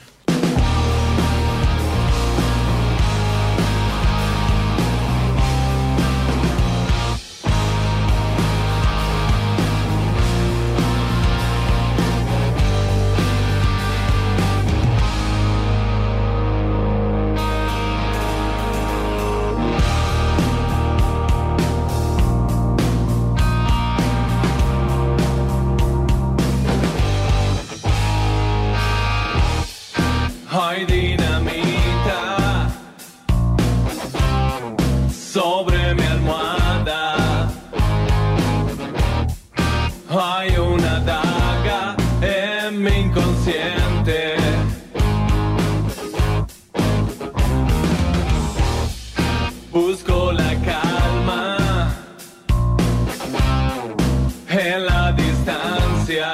Hay dinamita sobre mi almohada, hay una daga en mi inconsciente. Busco la calma en la distancia.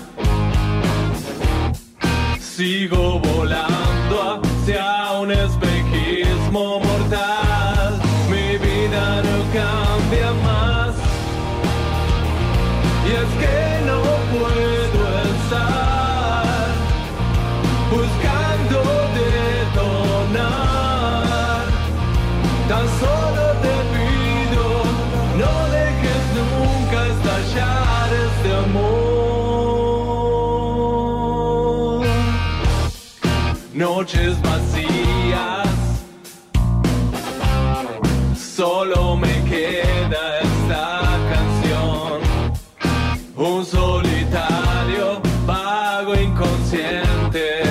Sigo volando hacia un espejismo mortal. Mi vida no cambia más. Y es que no puedo estar buscando detonar. Tan solo te pido, no dejes nunca estallar este amor. Noches vacías, solo me queda esta canción. Un solitario, vago, inconsciente.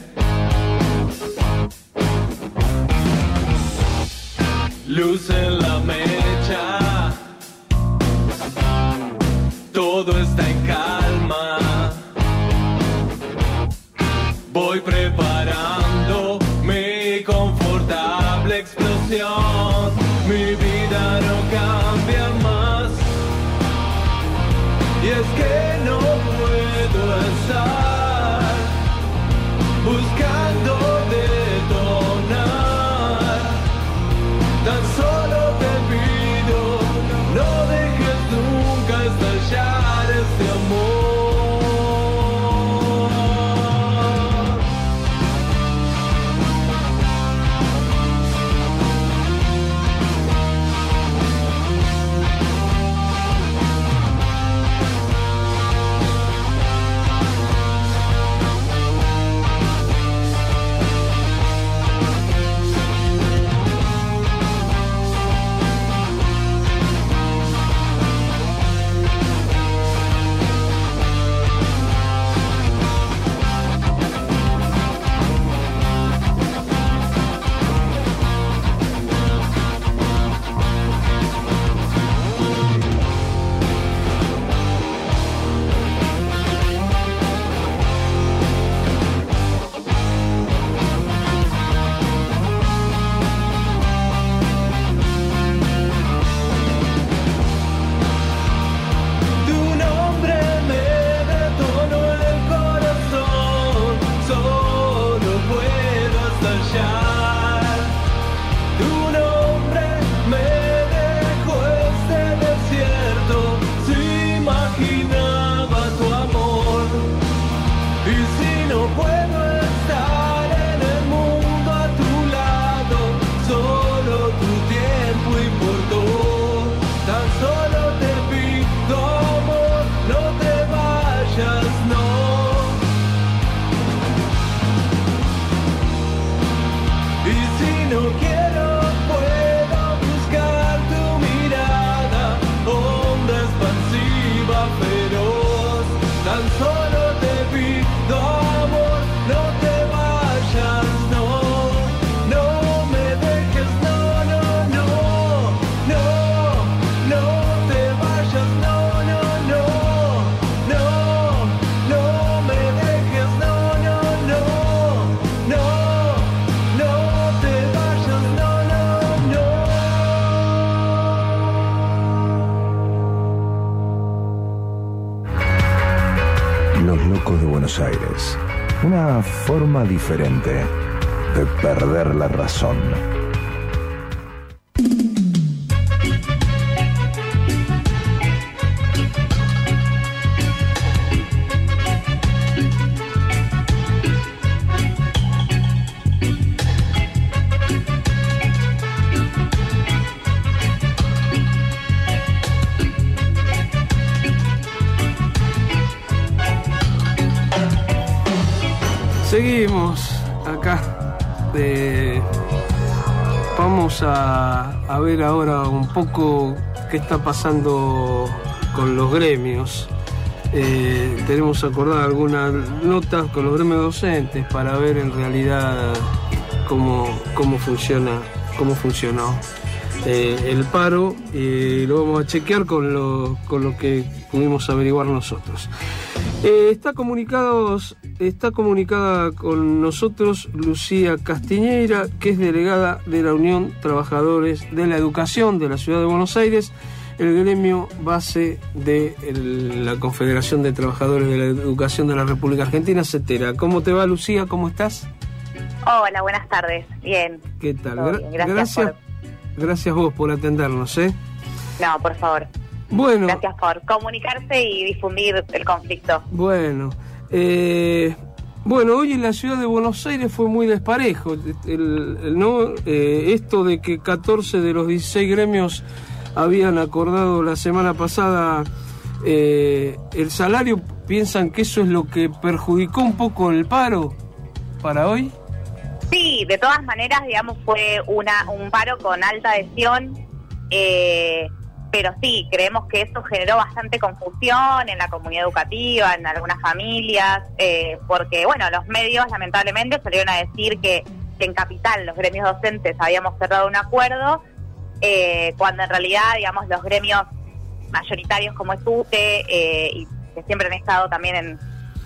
Luz en la mecha, todo está en calma. Voy preparando mi confortable explosión. Mi vida no cambia más. Y es que no puedo estar buscando detonar. Tan solo te pido, no dejes nunca estallar este amor. Los locos de Buenos Aires. Una forma diferente de perder la razón. Seguimos acá. Eh, vamos a, a ver ahora un poco qué está pasando con los gremios. Eh, tenemos acordar algunas notas con los gremios docentes para ver en realidad cómo, cómo funciona, cómo funcionó eh, el paro, y lo vamos a chequear con lo, con lo que pudimos averiguar nosotros. Eh, está comunicados, está comunicada con nosotros Lucía Castiñeira, que es delegada de la Unión Trabajadores de la Educación de la Ciudad de Buenos Aires, el gremio base de el, la Confederación de Trabajadores de la Educación de la República Argentina, CETERA. ¿Cómo te va, Lucía? ¿Cómo estás? Hola, buenas tardes. Bien. ¿Qué tal? Gra- bien. Gracias, gracias, por... gracias vos por atendernos, ¿eh? No, por favor. Bueno. Gracias por comunicarse y difundir el conflicto. Bueno, eh, bueno, hoy en la ciudad de Buenos Aires fue muy desparejo. El, el, ¿no? eh, esto de que catorce de los dieciséis gremios habían acordado la semana pasada eh, el salario, ¿piensan que eso es lo que perjudicó un poco el paro para hoy? Sí, de todas maneras, digamos, fue una un paro con alta adhesión, eh, pero sí, creemos que eso generó bastante confusión en la comunidad educativa, en algunas familias, eh, porque, bueno, los medios lamentablemente salieron a decir que, que en Capital los gremios docentes habíamos cerrado un acuerdo, eh, cuando en realidad, digamos, los gremios mayoritarios como es U T E, eh, y que siempre han estado también en,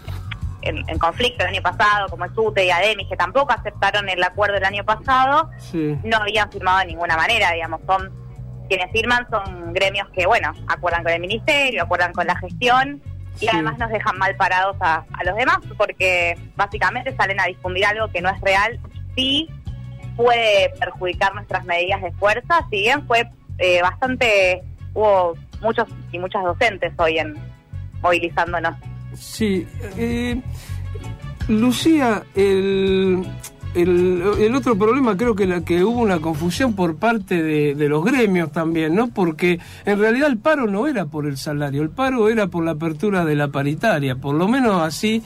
en, en conflicto el año pasado, como es U T E y ADEMIS, que tampoco aceptaron el acuerdo el año pasado, sí. No habían firmado de ninguna manera, digamos, son quienes firman son gremios que, bueno, acuerdan con el ministerio, acuerdan con la gestión, y sí. Además nos dejan mal parados a, a los demás, porque básicamente salen a difundir algo que no es real, sí puede perjudicar nuestras medidas de fuerza, si bien fue eh, bastante, hubo muchos y muchas docentes hoy en movilizándonos. Sí, eh, Lucía, el, el, el otro problema creo que la que hubo una confusión por parte de, de los gremios también, ¿no? Porque en realidad el paro no era por el salario, el paro era por la apertura de la paritaria, por lo menos así.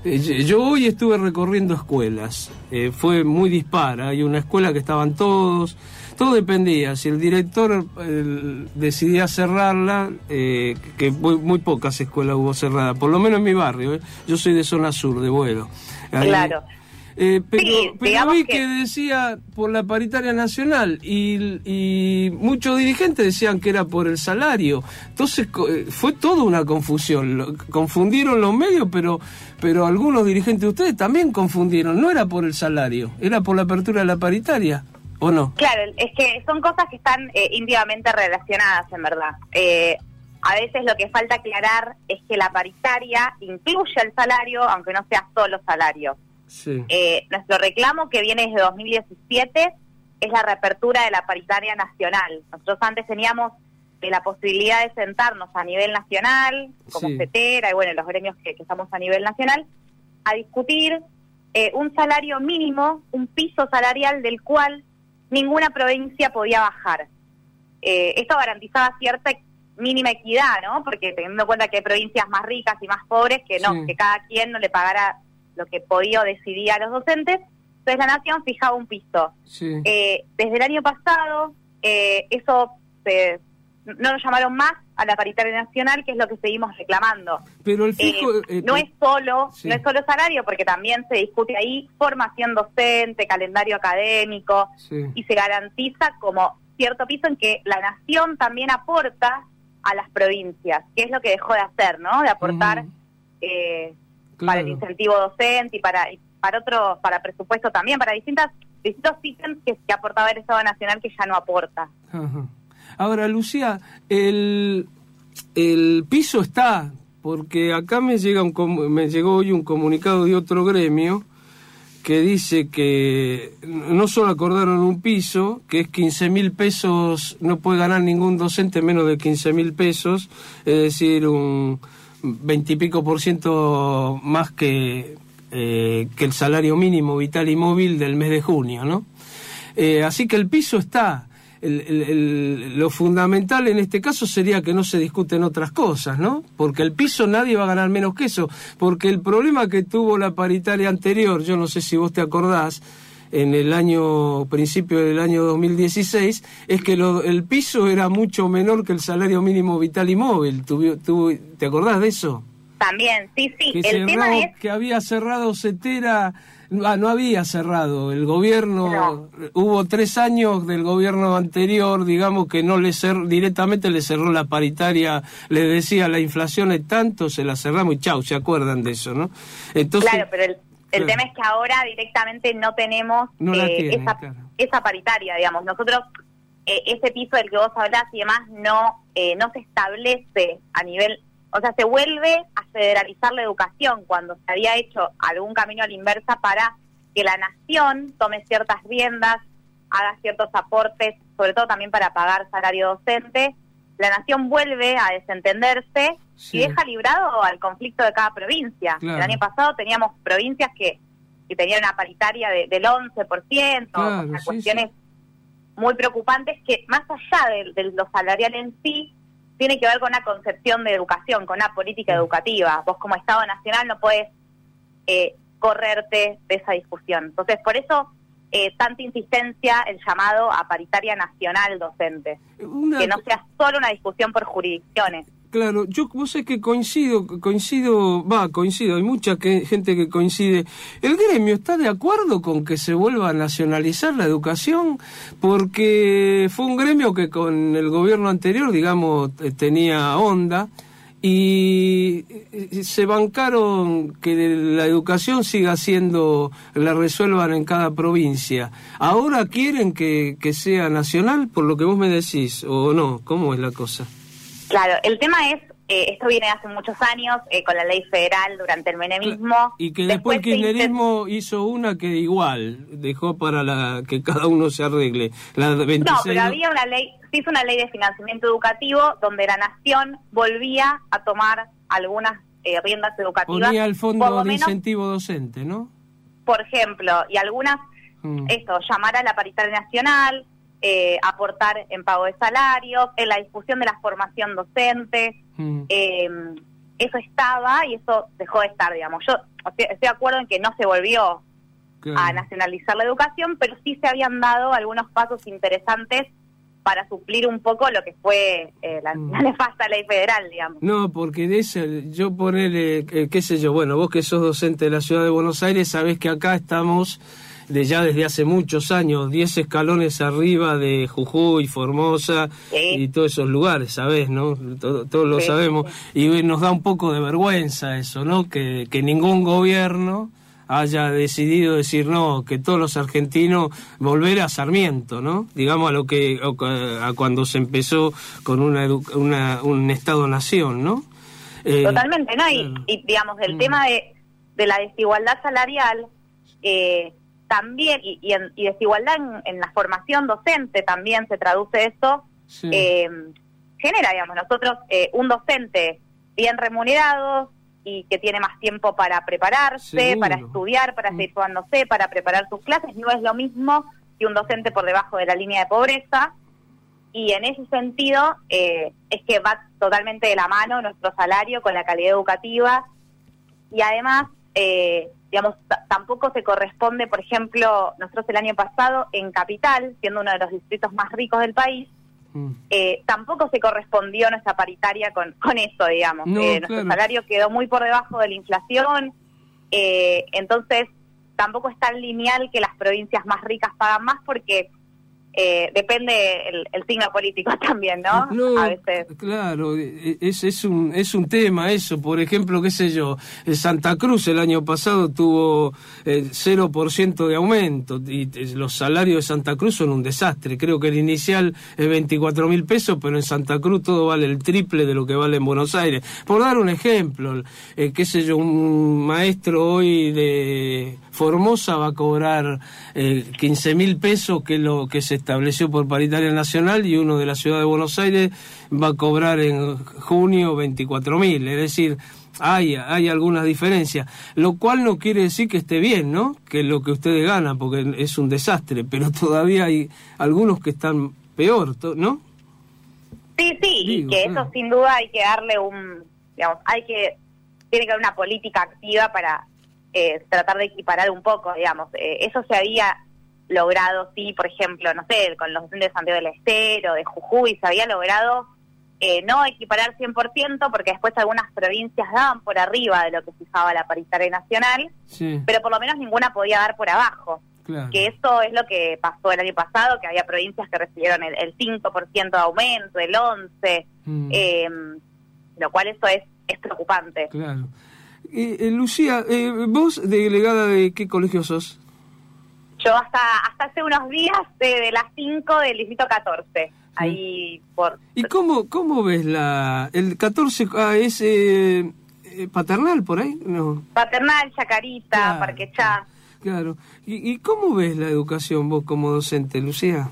Yo hoy estuve recorriendo escuelas, eh, fue muy dispar, hay una escuela que estaban todos, todo dependía, si el director eh, decidía cerrarla, eh, que muy, muy pocas escuelas hubo cerradas, por lo menos en mi barrio, eh, yo soy de zona sur, de Boedo. Ahí, claro. Eh, pero sí, pero vi que... que decía por la paritaria nacional y, y muchos dirigentes decían que era por el salario. Entonces fue toda una confusión. Lo, confundieron los medios, pero pero algunos dirigentes de ustedes también confundieron. No era por el salario, era por la apertura de la paritaria, ¿o no? Claro, es que son cosas que están eh, íntimamente relacionadas, en verdad. Eh, a veces lo que falta aclarar es que la paritaria incluye el salario, aunque no sea solo salario. Sí. Eh, nuestro reclamo, que viene desde dos mil diecisiete, es la reapertura de la paritaria nacional. Nosotros antes teníamos eh, la posibilidad de sentarnos a nivel nacional, como sí. CETERA y bueno, los gremios que, que estamos a nivel nacional, a discutir eh, un salario mínimo, un piso salarial del cual ninguna provincia podía bajar. Eh, esto garantizaba cierta mínima equidad, ¿no? Porque teniendo en cuenta que hay provincias más ricas y más pobres, que no, sí. que cada quien no le pagara lo que podía o decidía a los docentes, entonces la Nación fijaba un piso. Sí. Eh, desde el año pasado, eh, eso se, no nos llamaron más a la paritaria nacional, que es lo que seguimos reclamando. Pero el fijo... Eh, eh, no es solo sí. no es solo salario, porque también se discute ahí formación docente, calendario académico, sí. y se garantiza como cierto piso en que la Nación también aporta a las provincias, que es lo que dejó de hacer, ¿no? De aportar... Uh-huh. eh, Claro. Para el incentivo docente y para y para otro, para presupuesto también, para distintas distintos ítems que, que aportaba el Estado Nacional que ya no aporta. Ajá. Ahora, Lucía, el, el piso está, porque acá me llega un com- me llegó hoy un comunicado de otro gremio que dice que no solo acordaron un piso, que es quince mil pesos, no puede ganar ningún docente menos de quince mil pesos, es decir, un veinte y pico por ciento más que, eh, que el salario mínimo vital y móvil del mes de junio, ¿no? Eh, así que el piso está. El, el, el, lo fundamental en este caso sería que no se discuten otras cosas, ¿no? Porque el piso nadie va a ganar menos que eso, porque el problema que tuvo la paritaria anterior, yo no sé si vos te acordás, en el año, principio del año dos mil dieciséis, es que lo, el piso era mucho menor que el salario mínimo vital y móvil. ¿Tú, tú, ¿Te acordás de eso? También, sí, sí. Que el cerró, tema es... que había cerrado Cetera... Ah, no había cerrado, el gobierno, no. Hubo tres años del gobierno anterior, digamos, que no le cer directamente le cerró la paritaria, le decía la inflación es tanto, se la cerramos y chau, ¿se acuerdan de eso, no? Entonces, claro, pero el, el claro. tema es que ahora directamente no tenemos no la eh, tienen, esa, claro. esa paritaria, digamos. Nosotros, eh, ese piso del que vos hablás y demás, no, eh, no se establece a nivel... O sea, se vuelve a federalizar la educación cuando se había hecho algún camino a la inversa para que la nación tome ciertas riendas, haga ciertos aportes, sobre todo también para pagar salario docente. La nación vuelve a desentenderse sí. y deja librado al conflicto de cada provincia. Claro. El año pasado teníamos provincias que, que tenían una paritaria de, del once por ciento, claro, o sea, sí, cuestiones sí. muy preocupantes que más allá de, de lo salarial en sí, tiene que ver con una concepción de educación, con una política educativa. Vos como Estado Nacional no podés eh, correrte de esa discusión. Entonces, por eso, eh, tanta insistencia, el llamado a paritaria nacional docente. Una... Que no sea solo una discusión por jurisdicciones. Claro, yo vos sabés que coincido, coincido, va, coincido, hay mucha que, gente que coincide. ¿El gremio está de acuerdo con que se vuelva a nacionalizar la educación? Porque fue un gremio que con el gobierno anterior, digamos, tenía onda y se bancaron que la educación siga siendo, la resuelvan en cada provincia. ¿Ahora quieren que, que sea nacional, por lo que vos me decís, o no? ¿Cómo es la cosa? Claro, el tema es, eh, esto viene hace muchos años, eh, con la ley federal durante el menemismo. Y que después, después el kirchnerismo hizo una que igual, dejó para la que cada uno se arregle. La veintiséis... No, pero había una ley, se hizo una ley de financiamiento educativo donde la nación volvía a tomar algunas eh, riendas educativas. Ponía el fondo de menos, incentivo docente, ¿no? Por ejemplo, y algunas, mm. esto, llamar a la paritaria nacional... Eh, aportar en pago de salarios, en la discusión de la formación docente, mm. eh, eso estaba y eso dejó de estar, digamos. Yo estoy de acuerdo en que no se volvió claro. a nacionalizar la educación, pero sí se habían dado algunos pasos interesantes para suplir un poco lo que fue eh, la, mm. la nefasta ley federal, digamos. No, porque de eso, yo ponerle, eh, qué sé yo, bueno, vos que sos docente de la Ciudad de Buenos Aires, sabés que acá estamos... de ya desde hace muchos años, diez escalones arriba de Jujuy, Formosa sí. y todos esos lugares, ¿sabés? ¿No? Todo, todos lo sí, sabemos. Sí. Y nos da un poco de vergüenza eso, ¿no? Que, que ningún gobierno haya decidido decir no, que todos los argentinos volver a Sarmiento, ¿no? Digamos a lo que a cuando se empezó con una, una un Estado-nación, ¿no? Eh, Totalmente, ¿no? Y, y digamos, el mm. tema de, de la desigualdad salarial... Eh, también, y, y, en, y desigualdad en, en la formación docente también se traduce esto, sí. eh, genera, digamos, nosotros eh, un docente bien remunerado y que tiene más tiempo para prepararse, Seguro. para estudiar, para seguir formándose, para preparar sus clases, no es lo mismo que un docente por debajo de la línea de pobreza, y en ese sentido eh, es que va totalmente de la mano nuestro salario con la calidad educativa, y además... Eh, digamos, t- tampoco se corresponde, por ejemplo, nosotros el año pasado en Capital, siendo uno de los distritos más ricos del país, mm. eh, tampoco se correspondió nuestra paritaria con, con eso, digamos. No, eh, claro. Nuestro salario quedó muy por debajo de la inflación, eh, entonces tampoco es tan lineal que las provincias más ricas pagan más porque Eh, depende el, el signo político también, ¿no? No, a veces. Claro, es, es, un, es un tema eso. Por ejemplo, qué sé yo, Santa Cruz el año pasado tuvo eh, cero por ciento de aumento y los salarios de Santa Cruz son un desastre. Creo que el inicial es veinticuatro mil pesos, pero en Santa Cruz todo vale el triple de lo que vale en Buenos Aires. Por dar un ejemplo, eh, qué sé yo, un maestro hoy de Formosa va a cobrar eh, quince mil pesos, que es lo que se estableció por paritaria nacional, y uno de la ciudad de Buenos Aires va a cobrar en junio veinticuatro mil, es decir, hay, hay algunas diferencias, lo cual no quiere decir que esté bien, ¿no? Que es lo que ustedes ganan, porque es un desastre, pero todavía hay algunos que están peor, ¿no? Sí, sí, Digo, y que claro. eso sin duda hay que darle un, digamos, hay que, tiene que haber una política activa para eh, tratar de equiparar un poco, digamos, eh, eso se había logrado, sí, por ejemplo, no sé, con los docentes de Santiago del Estero, de Jujuy, se había logrado eh, no equiparar cien por ciento, porque después algunas provincias daban por arriba de lo que fijaba la paritaria nacional, Sí, pero por lo menos ninguna podía dar por abajo. claro. Que eso es lo que pasó el año pasado, que había provincias que recibieron el, el cinco por ciento de aumento, el once por ciento, Mm. eh, lo cual eso es, es preocupante. Claro. Eh, eh, Lucía, eh, ¿vos delegada de qué colegio sos? Yo hasta hasta hace unos días de, de las cinco del distrito catorce, ahí por... ¿Y cómo cómo ves la el catorce? Ah, es eh, eh, paternal por ahí, ¿no? Paternal, Chacarita, Claro. Parquechá. Claro. ¿Y, ¿Y cómo ves la educación vos como docente, Lucía?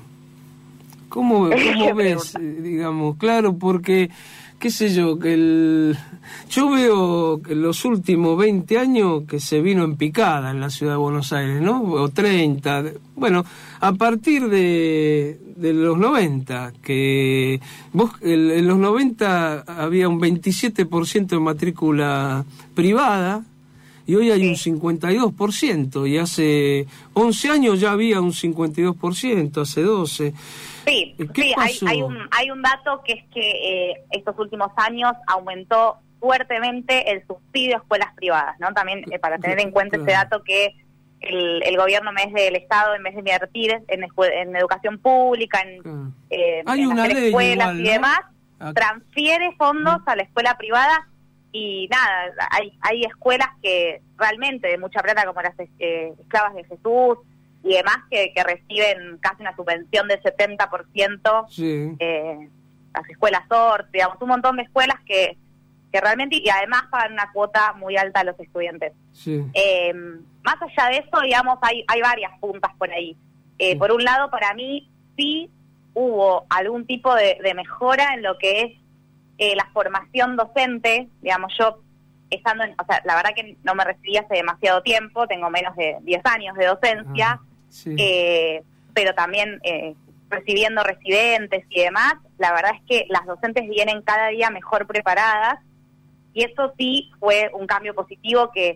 ¿Cómo, Qué cómo ves, pregunta. eh, digamos? Claro, porque, qué sé yo, que el yo veo que los últimos veinte años que se vino en picada en la ciudad de Buenos Aires, ¿no? O treinta. Bueno, a partir de, de los noventa, que vos el, en los noventa había un veintisiete por ciento de matrícula privada, y hoy hay un cincuenta y dos por ciento, y hace once años ya había un cincuenta y dos por ciento, hace doce. Sí, ¿Qué sí, hay, pasó? hay un hay un dato que es que eh, estos últimos años aumentó fuertemente el subsidio a escuelas privadas, ¿no? También eh, para tener en cuenta Claro. ese dato que el, el gobierno, en vez del Estado, en vez de invertir en, escue- en educación pública, en, Claro. eh, Hay en una hacer ley escuelas igual, y ¿no? demás, Acá. transfiere fondos a la escuela privada. Y nada, hay hay escuelas que realmente de mucha plata, como las eh, Esclavas de Jesús y demás, que, que reciben casi una subvención del setenta por ciento, Sí. eh, las escuelas S O R T, digamos, un montón de escuelas que, que realmente, y además pagan una cuota muy alta a los estudiantes. Sí. Eh, más allá de eso, digamos, hay, hay varias puntas por ahí. Eh, Sí. Por un lado, para mí, sí hubo algún tipo de, de mejora en lo que es eh, la formación docente. Digamos, yo estando en, o sea, la verdad que no me recibí hace demasiado tiempo, tengo menos de diez años de docencia, Ah, sí. eh, pero también eh, recibiendo residentes y demás, la verdad es que las docentes vienen cada día mejor preparadas, y eso sí fue un cambio positivo que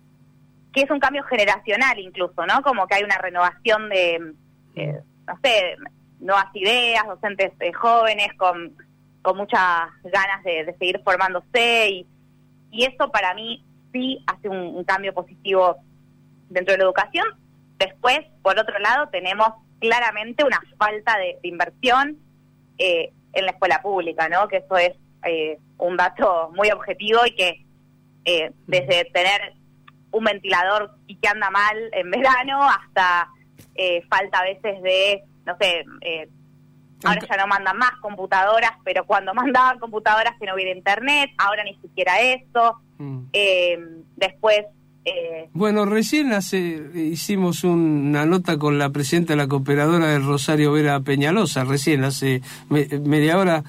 que es un cambio generacional incluso, ¿no? Como que hay una renovación de, eh, no sé, nuevas ideas, docentes eh, jóvenes con, con muchas ganas de, de seguir formándose, y, y eso para mí sí hace un, un cambio positivo dentro de la educación. Después, por otro lado, tenemos claramente una falta de, de inversión eh, en la escuela pública, ¿no? Que eso es eh, un dato muy objetivo, y que eh, desde tener un ventilador y que anda mal en verano hasta eh, falta a veces de, no sé, eh, ahora ya no mandan más computadoras, pero cuando mandaban computadoras que no hubiera internet, ahora ni siquiera eso. Mm. Eh, después... Eh, Bueno, recién hace, hicimos una nota con la presidenta de la cooperadora del Rosario, Vera Peñalosa, recién, hace me, media hora.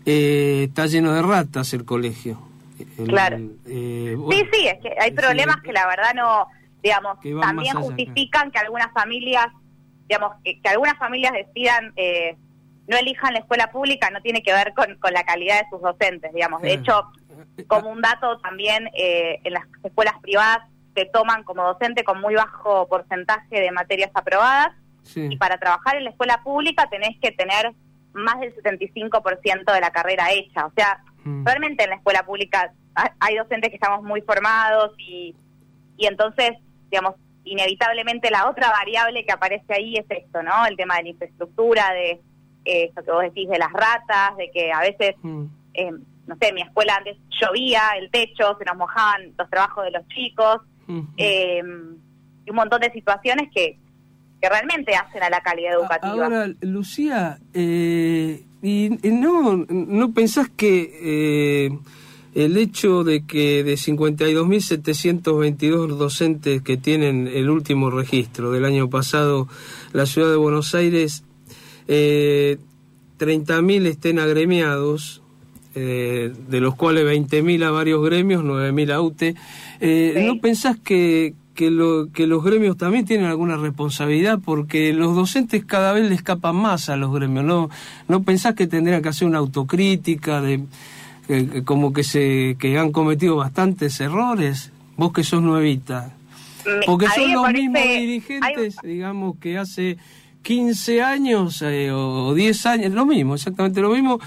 Eh, está lleno de ratas el colegio. El, Claro. eh, bueno, sí, sí, es que hay sí, problemas que la verdad no, digamos, que van también más allá, justifican que algunas familias, digamos, que, que algunas familias decidan eh, no elijan la escuela pública, no tiene que ver con, con la calidad de sus docentes, digamos. De hecho, como un dato también, eh, en las escuelas privadas se toman como docente con muy bajo porcentaje de materias aprobadas, sí. y para trabajar en la escuela pública tenés que tener más del setenta y cinco por ciento de la carrera hecha. O sea, Mm. realmente en la escuela pública hay docentes que estamos muy formados, y, y entonces, digamos, inevitablemente la otra variable que aparece ahí es esto, ¿no? El tema de la infraestructura, de eh, eso que vos decís de las ratas, de que a veces, mm. eh, no sé, en mi escuela antes llovía, el techo, se nos mojaban los trabajos de los chicos, mm-hmm. eh, y un montón de situaciones que, que realmente hacen a la calidad educativa. Ahora, Lucía, eh, y, y no, ¿no pensás que... Eh, el hecho de que de cincuenta y dos mil setecientos veintidós docentes que tienen el último registro del año pasado, la ciudad de Buenos Aires, eh, treinta mil estén agremiados, eh, de los cuales veinte mil a varios gremios, nueve mil a U T E, eh, sí. ¿no pensás que, que, lo, que los gremios también tienen alguna responsabilidad? Porque los docentes cada vez le escapan más a los gremios, ¿no? ¿No pensás que tendrían que hacer una autocrítica de... Que, como que se que han cometido bastantes errores, vos que sos nuevita, porque son los parece, mismos dirigentes, hay... digamos, que hace quince años eh, o diez años, lo mismo, exactamente lo mismo,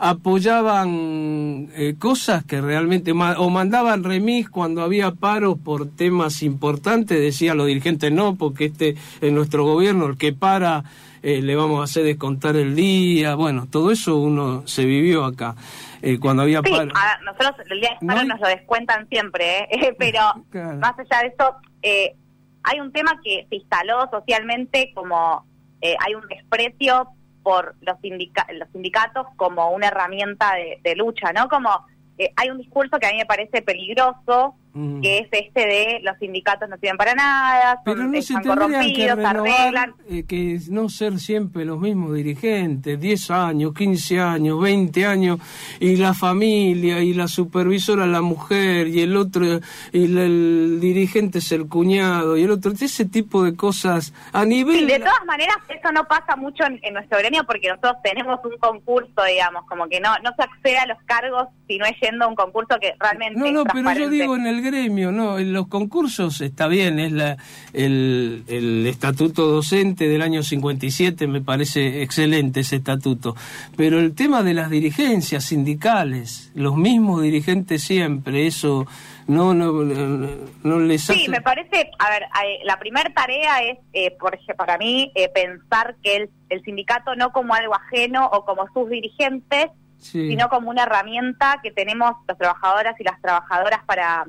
apoyaban eh, cosas que realmente, ma- o mandaban remis cuando había paros por temas importantes, decían los dirigentes no, porque este es nuestro gobierno, el que para eh, le vamos a hacer descontar el día, bueno, todo eso uno se vivió acá. Eh, cuando había sí, paro. A, nosotros el día de paro ¿No? nos lo descuentan siempre, ¿eh? pero claro. Más allá de eso, eh, hay un tema que se instaló socialmente como eh, hay un desprecio por los, sindica- los sindicatos como una herramienta de, de lucha, ¿no? Como eh, hay un discurso que a mí me parece peligroso, mm. que es este de los sindicatos no sirven para nada, pero son, no están se corrompidos, que renovar, arreglan. Eh, que no ser siempre los mismos dirigentes, diez años, quince años, veinte años, y la familia, y la supervisora la mujer, y el otro, y la, el dirigente es el cuñado, y el otro, ese tipo de cosas a nivel... Sí, de todas maneras, eso no pasa mucho en, en nuestro gremio, porque nosotros tenemos un concurso, digamos, como que no, no se accede a los cargos si no es yendo a un concurso que realmente No, no, es pero yo digo en el gremio, no, en los concursos está bien, es la el, el estatuto docente del año cincuenta y siete, me parece excelente ese estatuto, pero el tema de las dirigencias sindicales, los mismos dirigentes siempre, eso no no no, no les hace... Sí, me parece, a ver, la primera tarea es, eh, por ejemplo, para mí, eh, pensar que el, el sindicato no como algo ajeno o como sus dirigentes, sí. sino como una herramienta que tenemos los trabajadoras y las trabajadoras para...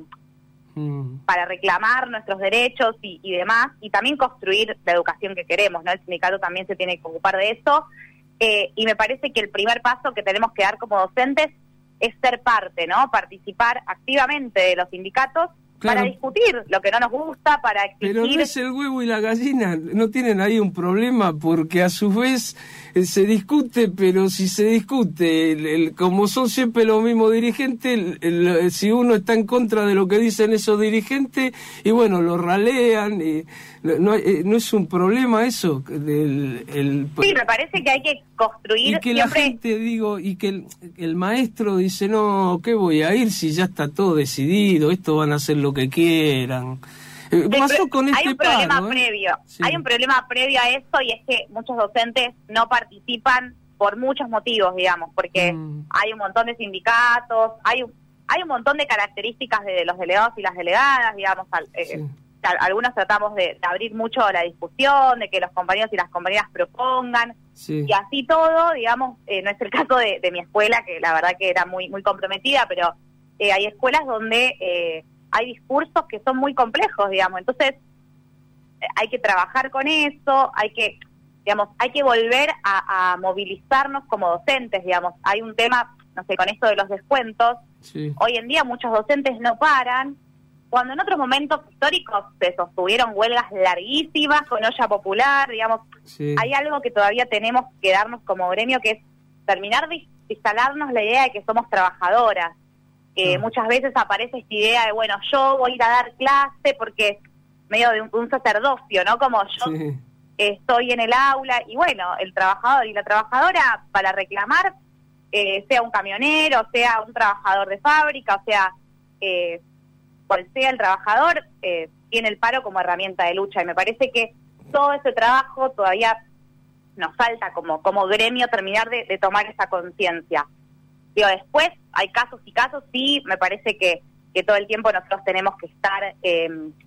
para reclamar nuestros derechos y, y demás, y también construir la educación que queremos, ¿no? El sindicato también se tiene que ocupar de eso, eh, y me parece que el primer paso que tenemos que dar como docentes es ser parte, ¿no? Participar activamente de los sindicatos, claro. Para discutir lo que no nos gusta, para exigir... Pero no es el huevo y la gallina, no tienen ahí un problema, porque a su vez eh, se discute, pero si se discute, el, el, como son siempre los mismos dirigentes, el, el, el, si uno está en contra de lo que dicen esos dirigentes, y bueno, lo ralean, y no, eh, no es un problema eso. Del, el, sí, me parece que hay que construir... Y que siempre... la gente, digo, y que el, el maestro dice, no, ¿qué voy a ir si ya está todo decidido? Esto van a hacer lo que quieran. Eh, pasó con hay este un problema paro, ¿eh? previo, sí. hay un problema previo a eso, y es que muchos docentes no participan por muchos motivos, digamos, porque mm. hay un montón de sindicatos, hay un, hay un montón de características de los delegados y las delegadas, digamos, al, eh, sí. algunos tratamos de, de abrir mucho la discusión, de que los compañeros y las compañeras propongan, sí. y así todo, digamos, eh, no es el caso de, de mi escuela, que la verdad que era muy muy comprometida, pero eh, hay escuelas donde eh, hay discursos que son muy complejos, digamos, entonces eh, hay que trabajar con eso, hay que, digamos, hay que volver a, a movilizarnos como docentes, digamos, hay un tema, no sé, con esto de los descuentos, sí. hoy en día muchos docentes no paran, cuando en otros momentos históricos se sostuvieron huelgas larguísimas con olla popular, digamos, sí. hay algo que todavía tenemos que darnos como gremio, que es terminar de instalarnos la idea de que somos trabajadoras. Eh, ah. Muchas veces aparece esta idea de, bueno, yo voy a ir a dar clase porque medio de un, un sacerdocio, ¿no? Como yo sí. estoy en el aula, y bueno, el trabajador y la trabajadora para reclamar, eh, sea un camionero, sea un trabajador de fábrica, o sea... Eh, cual sea el trabajador, eh, tiene el paro como herramienta de lucha, y me parece que todo ese trabajo todavía nos falta como como gremio terminar de, de tomar esa conciencia. Digo, después hay casos y casos, sí, me parece que, que todo el tiempo nosotros tenemos que estar eh,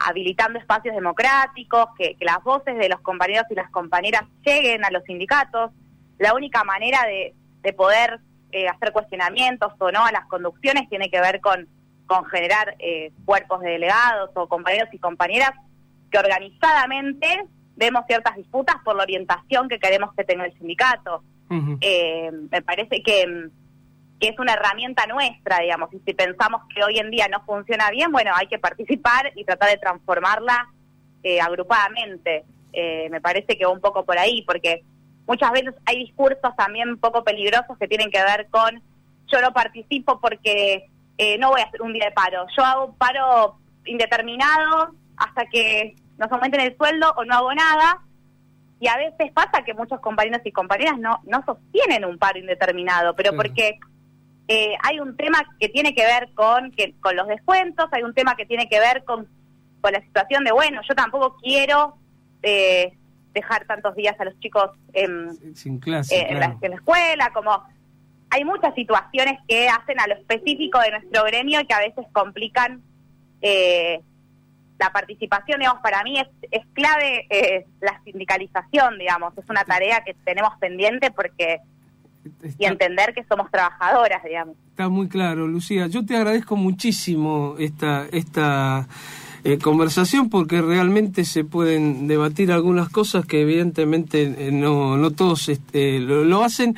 habilitando espacios democráticos, que, que las voces de los compañeros y las compañeras lleguen a los sindicatos. La única manera de, de poder eh, hacer cuestionamientos o no a las conducciones tiene que ver con, con generar eh, cuerpos de delegados o compañeros y compañeras que organizadamente vemos ciertas disputas por la orientación que queremos que tenga el sindicato. Uh-huh. Eh, me parece que, que es una herramienta nuestra, digamos, y si pensamos que hoy en día no funciona bien, bueno, hay que participar y tratar de transformarla eh, agrupadamente. Eh, me parece que va un poco por ahí, porque muchas veces hay discursos también un poco peligrosos que tienen que ver con yo no participo porque eh, no voy a hacer un día de paro, yo hago un paro indeterminado hasta que nos aumenten el sueldo o no hago nada, y a veces pasa que muchos compañeros y compañeras no, no sostienen un paro indeterminado, pero sí. porque eh, hay un tema que tiene que ver con que con los descuentos, hay un tema que tiene que ver con, con la situación de, bueno, yo tampoco quiero eh, dejar tantos días a los chicos en, Sin clase, eh, claro. en, la, en la escuela, como hay muchas situaciones que hacen a lo específico de nuestro gremio y que a veces complican eh, la participación. Digamos, para mí es, es clave eh, la sindicalización, digamos, es una tarea que tenemos pendiente porque Está, y entender que somos trabajadoras, digamos. Está muy claro, Lucía. Yo te agradezco muchísimo esta esta eh, conversación porque realmente se pueden debatir algunas cosas que evidentemente eh, no no todos este, lo, lo hacen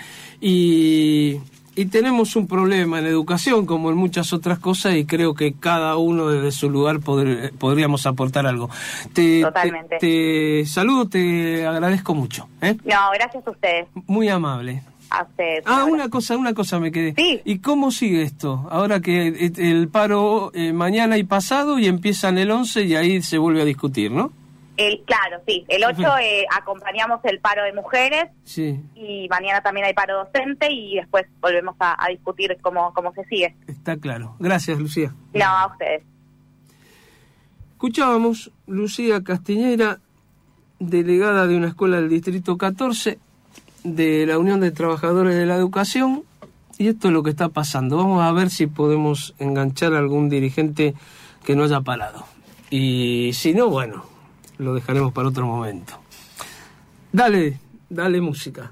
y Y tenemos un problema en educación, como en muchas otras cosas, y creo que cada uno desde su lugar poder, podríamos aportar algo. Te, Totalmente. Te, te saludo, te agradezco mucho. ¿eh? No, gracias a ustedes. Muy amable. A ustedes. Ah, una cosa, una cosa me quedé. Sí. ¿Y cómo sigue esto? Ahora que el paro eh, mañana y pasado y empiezan el once y ahí se vuelve a discutir, ¿no? El, claro, sí. El ocho eh, acompañamos el paro de mujeres sí. y mañana también hay paro docente y después volvemos a, a discutir cómo, cómo se sigue. Está claro. Gracias, Lucía. No, a ustedes. Escuchábamos Lucía Castiñeira, delegada de una escuela del Distrito catorce, de la Unión de Trabajadores de la Educación, y esto es lo que está pasando. Vamos a ver si podemos enganchar a algún dirigente que no haya parado. Y si no, bueno, lo dejaremos para otro momento. Dale, dale música.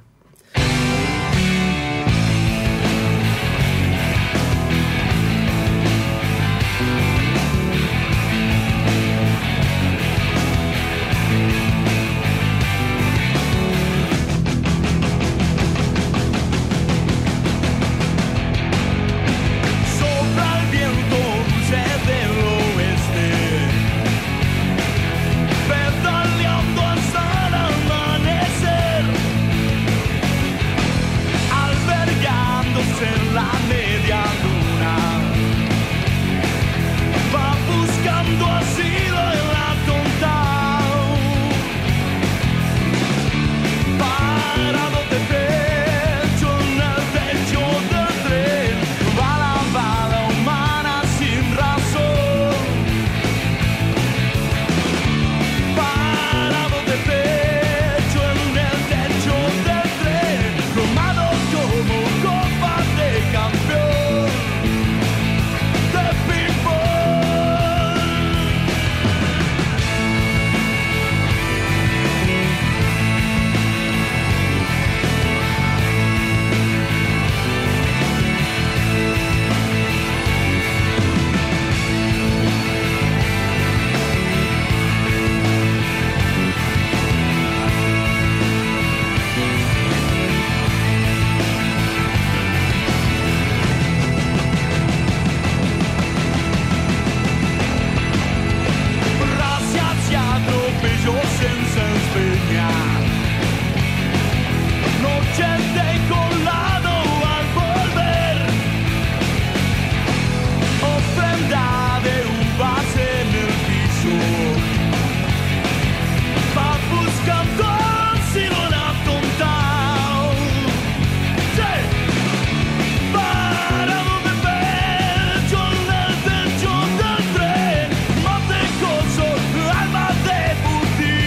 Alma de Putin.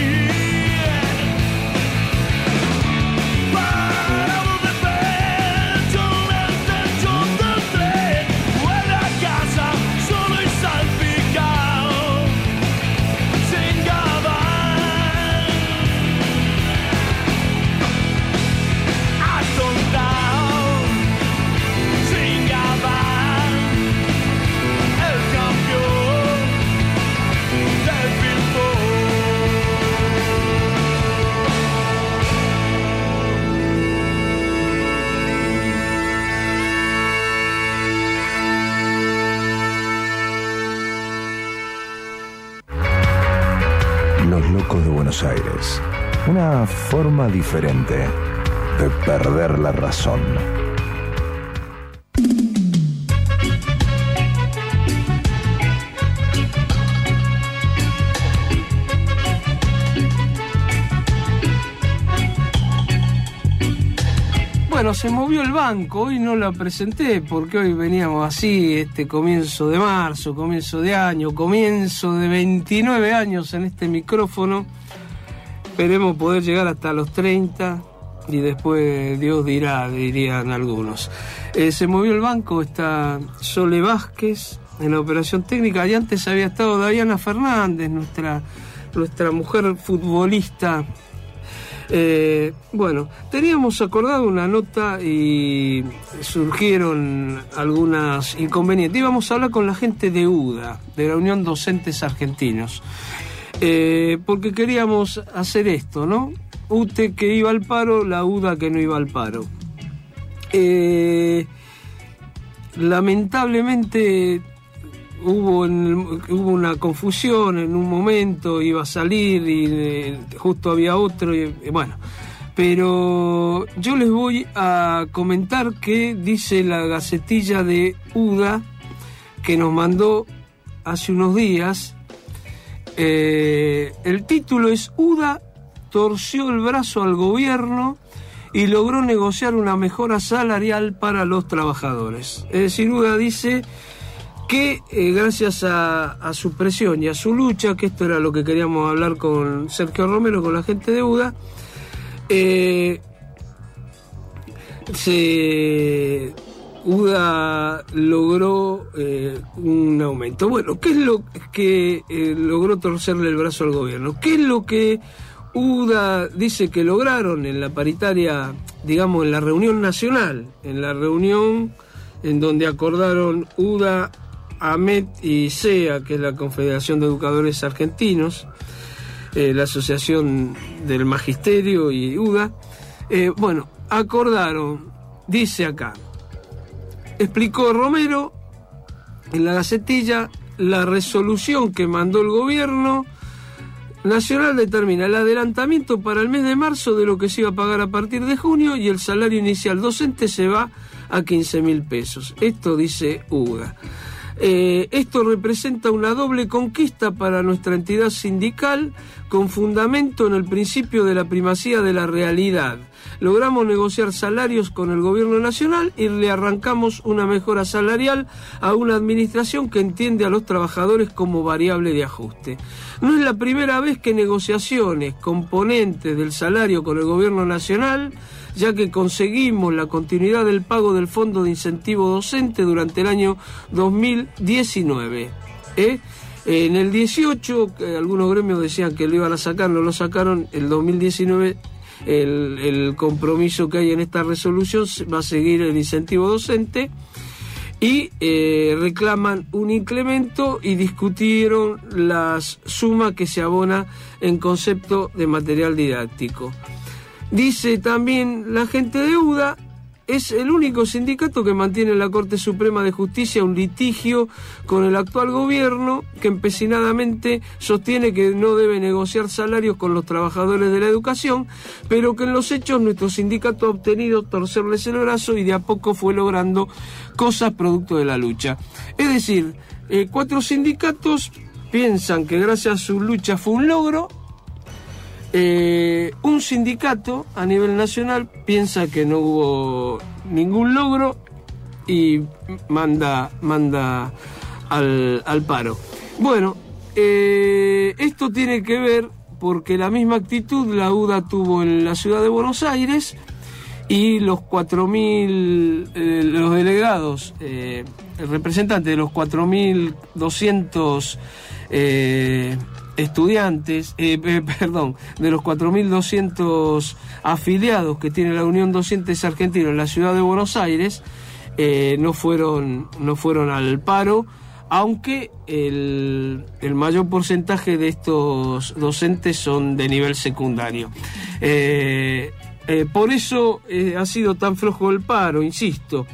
los locos de Buenos Aires. Una forma diferente de perder la razón. Bueno, se movió el banco, hoy no la presenté porque hoy veníamos así, este comienzo de marzo, comienzo de año, comienzo de veintinueve años en este micrófono. Esperemos poder llegar hasta los treinta y después Dios dirá, dirían algunos. Eh, se movió el banco, está Sole Vázquez en la operación técnica y antes había estado Diana Fernández, nuestra, nuestra mujer futbolista. Eh, bueno, teníamos acordado una nota y surgieron algunos inconvenientes. Íbamos a hablar con la gente de U D A, de la Unión Docentes Argentinos, eh, porque queríamos hacer esto, ¿no? U T E que iba al paro, la U D A que no iba al paro. Eh, lamentablemente Hubo, en el, hubo una confusión en un momento, iba a salir y eh, justo había otro, y, eh, bueno, pero yo les voy a comentar qué dice la gacetilla de U D A que nos mandó hace unos días. Eh, el título es U D A torció el brazo al gobierno y logró negociar una mejora salarial para los trabajadores. Es decir, U D A dice que eh, gracias a, a su presión y a su lucha, que esto era lo que queríamos hablar con Sergio Romero, con la gente de U D A, eh, se, U D A logró eh, un aumento. Bueno, ¿qué es lo que eh, logró torcerle el brazo al gobierno? ¿Qué es lo que U D A dice que lograron en la paritaria, digamos, en la reunión nacional, en la reunión en donde acordaron U D A, AMET y SEA, que es la Confederación de Educadores Argentinos, eh, la Asociación del Magisterio y U D A, eh, bueno, acordaron, dice acá, explicó Romero en la gacetilla, la resolución que mandó el gobierno nacional determina el adelantamiento para el mes de marzo de lo que se iba a pagar a partir de junio y el salario inicial docente se va a quince mil pesos. Esto dice U D A. Eh, esto representa una doble conquista para nuestra entidad sindical con fundamento en el principio de la primacía de la realidad. Logramos negociar salarios con el gobierno nacional y le arrancamos una mejora salarial a una administración que entiende a los trabajadores como variable de ajuste. No es la primera vez que negociaciones componentes del salario con el gobierno nacional, ya que conseguimos la continuidad del pago del Fondo de Incentivo Docente durante el año dos mil diecinueve. ¿Eh? En el dieciocho, eh, algunos gremios decían que lo iban a sacar, no lo sacaron. El dos mil diecinueve, el, el compromiso que hay en esta resolución va a seguir el incentivo docente y eh, reclaman un incremento y discutieron las sumas que se abona en concepto de material didáctico. Dice también la gente de U D A, es el único sindicato que mantiene en la Corte Suprema de Justicia un litigio con el actual gobierno que empecinadamente sostiene que no debe negociar salarios con los trabajadores de la educación, pero que en los hechos nuestro sindicato ha obtenido torcerles el brazo y de a poco fue logrando cosas producto de la lucha. Es decir, eh, cuatro sindicatos piensan que gracias a su lucha fue un logro. Eh, un sindicato a nivel nacional piensa que no hubo ningún logro y manda, manda al, al paro. Bueno, eh, esto tiene que ver porque la misma actitud la U D A tuvo en la ciudad de Buenos Aires y los cuatro mil, eh, los delegados, eh, el representante de los cuatro mil doscientos eh, estudiantes, eh, eh, perdón, de los cuatro mil doscientos afiliados que tiene la Unión Docentes Argentinos en la ciudad de Buenos Aires, eh, no fueron, no fueron al paro, aunque el, el mayor porcentaje de estos docentes son de nivel secundario. Eh, eh, por eso eh, ha sido tan flojo el paro, insisto,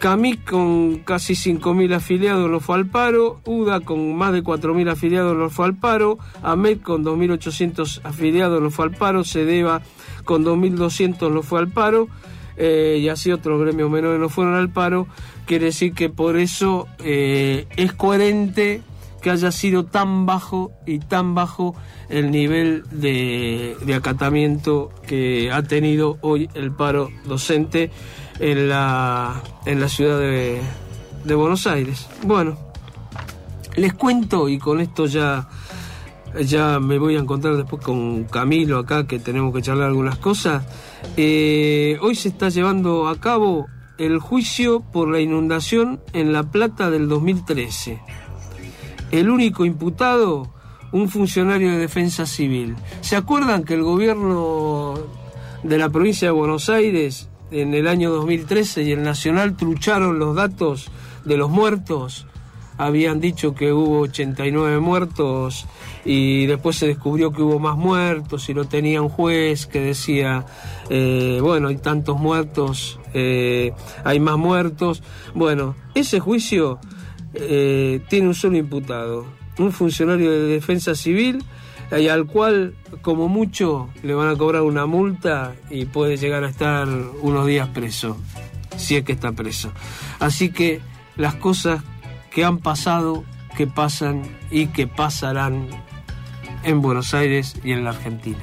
Camí con casi cinco mil afiliados no fue al paro, U D A con más de cuatro mil afiliados no fue al paro, AMET con dos mil ochocientos afiliados no fue al paro, CEDEVA con dos mil doscientos no fue al paro, eh, y así otros gremios menores no fueron al paro. Quiere decir que por eso eh, es coherente que haya sido tan bajo y tan bajo el nivel de, de acatamiento que ha tenido hoy el paro docente en la, en la ciudad de, de Buenos Aires. Bueno, les cuento, y con esto ya, ya me voy a encontrar después con Camilo acá, que tenemos que charlar algunas cosas. Eh, hoy se está llevando a cabo el juicio por la inundación en La Plata del dos mil trece. El único imputado, un funcionario de Defensa Civil. ¿Se acuerdan que el gobierno de la provincia de Buenos Aires en el año dos mil trece y el Nacional trucharon los datos de los muertos? Habían dicho que hubo ochenta y nueve muertos y después se descubrió que hubo más muertos y lo tenía un juez que decía, eh, bueno, hay tantos muertos, eh, hay más muertos. Bueno, ese juicio eh, tiene un solo imputado, un funcionario de Defensa Civil, y al cual, como mucho, le van a cobrar una multa y puede llegar a estar unos días preso, si es que está preso. Así que las cosas que han pasado, que pasan y que pasarán en Buenos Aires y en la Argentina.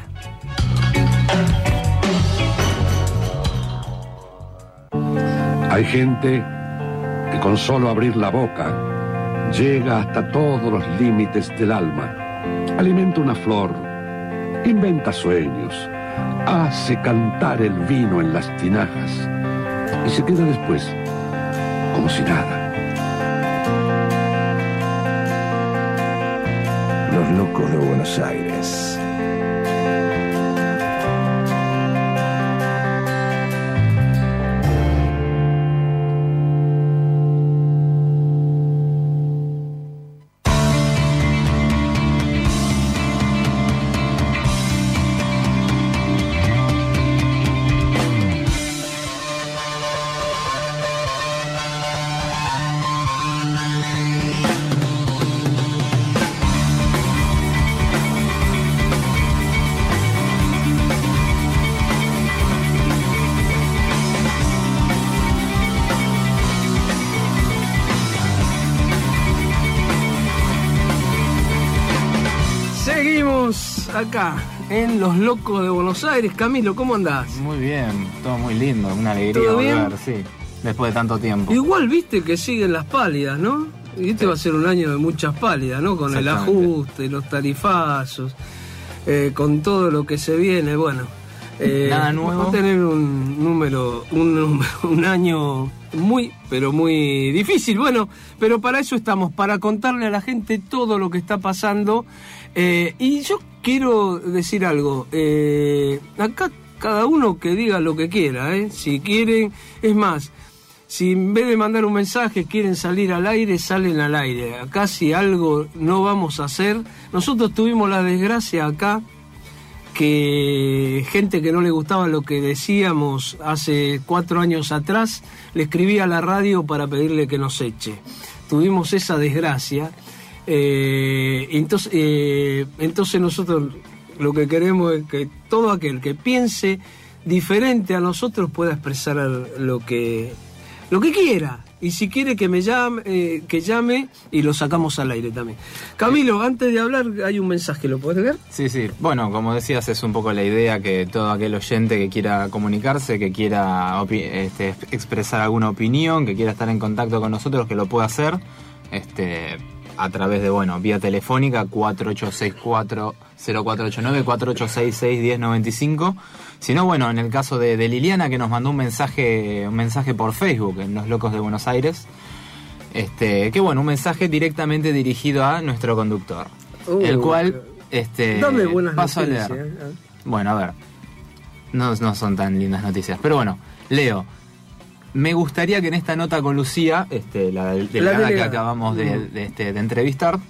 Hay gente que con solo abrir la boca llega hasta todos los límites del alma. Alimenta una flor, inventa sueños, hace cantar el vino en las tinajas y se queda después como si nada. Los locos de Buenos Aires. Acá, en Los Locos de Buenos Aires. Camilo, ¿cómo andás? Muy bien, todo muy lindo, una alegría volver, sí, después de tanto tiempo. Igual viste que siguen las pálidas, ¿no? Y este sí. Va a ser un año de muchas pálidas, ¿no? Con el ajuste, los tarifazos, eh, con todo lo que se viene, bueno. Eh, Nada nuevo. Va a tener un número, un, un año muy, pero muy difícil. Bueno, pero para eso estamos, para contarle a la gente todo lo que está pasando. Eh, y yo quiero decir algo, eh, acá cada uno que diga lo que quiera, ¿eh? Si quieren, es más, si en vez de mandar un mensaje quieren salir al aire, salen al aire. Acá si algo no vamos a hacer, nosotros tuvimos la desgracia acá, que gente que no le gustaba lo que decíamos hace cuatro años atrás, le escribía a la radio para pedirle que nos eche. Tuvimos esa desgracia. Eh, entonces, eh, entonces nosotros lo que queremos es que todo aquel que piense diferente a nosotros pueda expresar lo que lo que quiera, y si quiere que me llame, eh, que llame y lo sacamos al aire también. Camilo, antes de hablar hay un mensaje, ¿lo puedes ver? Sí, sí, bueno, como decías, es un poco la idea que todo aquel oyente que quiera comunicarse, que quiera opi- este, expresar alguna opinión, que quiera estar en contacto con nosotros, que lo pueda hacer, este a través de, bueno, vía telefónica cuatro ocho seis cuatro cero cuatro ocho nueve, cuatro ocho seis seis uno cero nueve cinco. Si no, bueno, en el caso de, de Liliana, que nos mandó un mensaje un mensaje por Facebook en Los Locos de Buenos Aires, este que bueno, un mensaje directamente dirigido a nuestro conductor, uh, el cual este dame buenas paso noticias, a leer. ¿eh? Bueno, a ver, no, no son tan lindas noticias, pero bueno, leo. Me gustaría que en esta nota con Lucía, este, la delegada la que acabamos de, de, este, de entrevistar,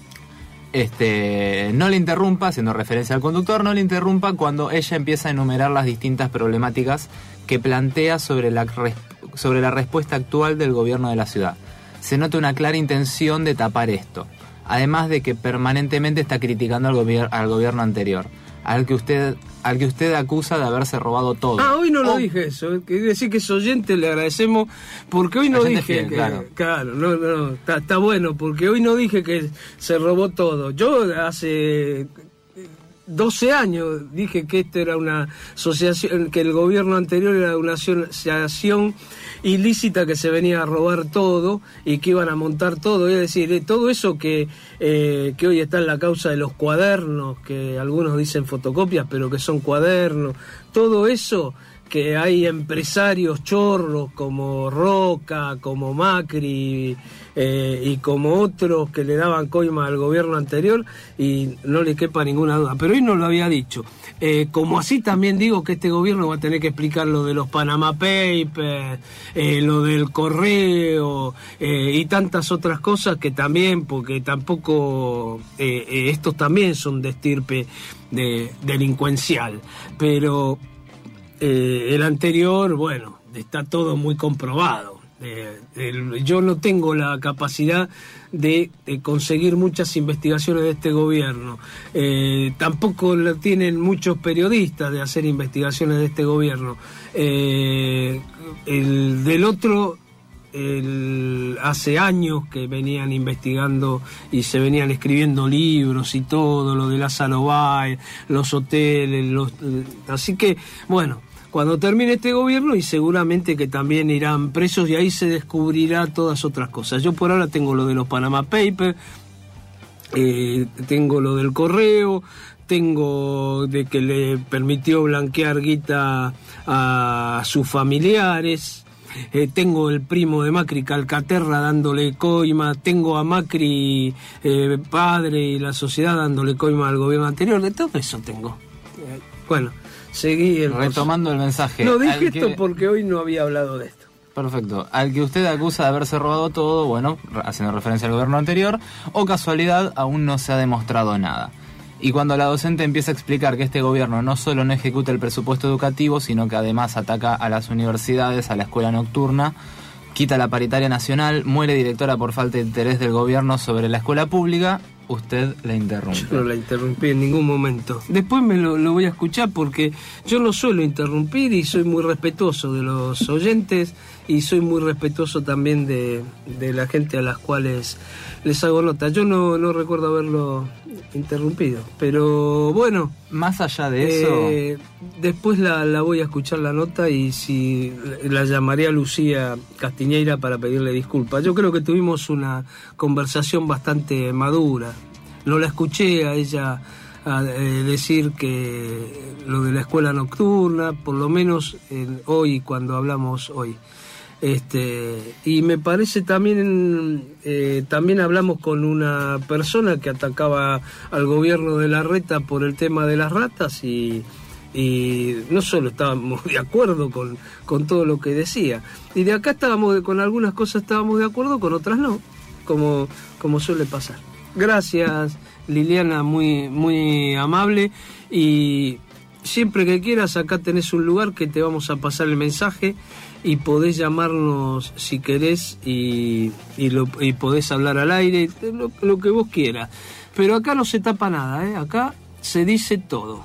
este, no le interrumpa, haciendo referencia al conductor, no le interrumpa cuando ella empieza a enumerar las distintas problemáticas que plantea sobre la, res- sobre la respuesta actual del gobierno de la ciudad. Se nota una clara intención de tapar esto, además de que permanentemente está criticando al, gobier- al gobierno anterior, al que usted al que usted acusa de haberse robado todo. Ah, hoy no lo Oh. dije eso. Quiere decir que es oyente, le agradecemos, porque hoy no Oyente dije fiel, que... claro. Claro, no, no, está, está bueno, porque hoy no dije que se robó todo. Yo hace doce años dije que esto era una asociación, que el gobierno anterior era una asociación ilícita que se venía a robar todo y que iban a montar todo, es decir, eh, todo eso que, eh, que hoy está en la causa de los cuadernos, que algunos dicen fotocopias, pero que son cuadernos, todo eso que hay empresarios chorros como Roca, como Macri eh, y como otros que le daban coima al gobierno anterior y no le quepa ninguna duda, pero hoy no lo había dicho. Eh, como así también digo que este gobierno va a tener que explicar lo de los Panama Papers, eh, lo del correo eh, y tantas otras cosas que también, porque tampoco eh, eh, estos también son de estirpe de, delincuencial, pero eh, el anterior, bueno, está todo muy comprobado. Eh, el, yo no tengo la capacidad de, de conseguir muchas investigaciones de este gobierno. Eh, tampoco lo tienen muchos periodistas de hacer investigaciones de este gobierno. Eh, el del otro, el, hace años que venían investigando y se venían escribiendo libros y todo, lo de Lázaro Báez, los hoteles, los, así que, bueno, cuando termine este gobierno y seguramente que también irán presos y ahí se descubrirá todas otras cosas. Yo por ahora tengo lo de los Panama Papers, eh, tengo lo del correo, tengo de que le permitió blanquear guita a sus familiares, eh, tengo el primo de Macri, Calcaterra, dándole coima, tengo a Macri eh, padre y la sociedad dándole coima al gobierno anterior, de todo eso tengo. Eh, bueno. Seguí el Retomando el mensaje. No dije al que... esto porque hoy no había hablado de esto. Perfecto. Al que usted acusa de haberse robado todo, bueno, haciendo referencia al gobierno anterior, o casualidad, aún no se ha demostrado nada. Y cuando la docente empieza a explicar que este gobierno no solo no ejecuta el presupuesto educativo, sino que además ataca a las universidades, a la escuela nocturna, quita la paritaria nacional, muere directora por falta de interés del gobierno sobre la escuela pública, usted la interrumpe. Yo no la interrumpí en ningún momento. Después me lo, lo voy a escuchar porque yo no suelo interrumpir y soy muy respetuoso de los oyentes y soy muy respetuoso también de, de la gente a las cuales les hago nota. Yo no, no recuerdo haberlo interrumpido, pero bueno. Más allá de eso... Eh, después la, la voy a escuchar la nota y si la llamaré a Lucía Castiñeira para pedirle disculpas. Yo creo que tuvimos una conversación bastante madura. No la escuché a ella a, eh, decir que lo de la escuela nocturna, por lo menos en, hoy, cuando hablamos hoy. Este, y me parece también eh, también hablamos con una persona que atacaba al gobierno de Larreta por el tema de las ratas y, y no solo estábamos de acuerdo con, con todo lo que decía, y de acá estábamos con algunas cosas estábamos de acuerdo, con otras no, como, como suele pasar. Gracias, Liliana, muy, muy amable, y siempre que quieras acá tenés un lugar que te vamos a pasar el mensaje y podés llamarnos si querés y, y, lo, y podés hablar al aire, lo, lo que vos quieras. Pero acá no se tapa nada, ¿eh? Acá se dice todo.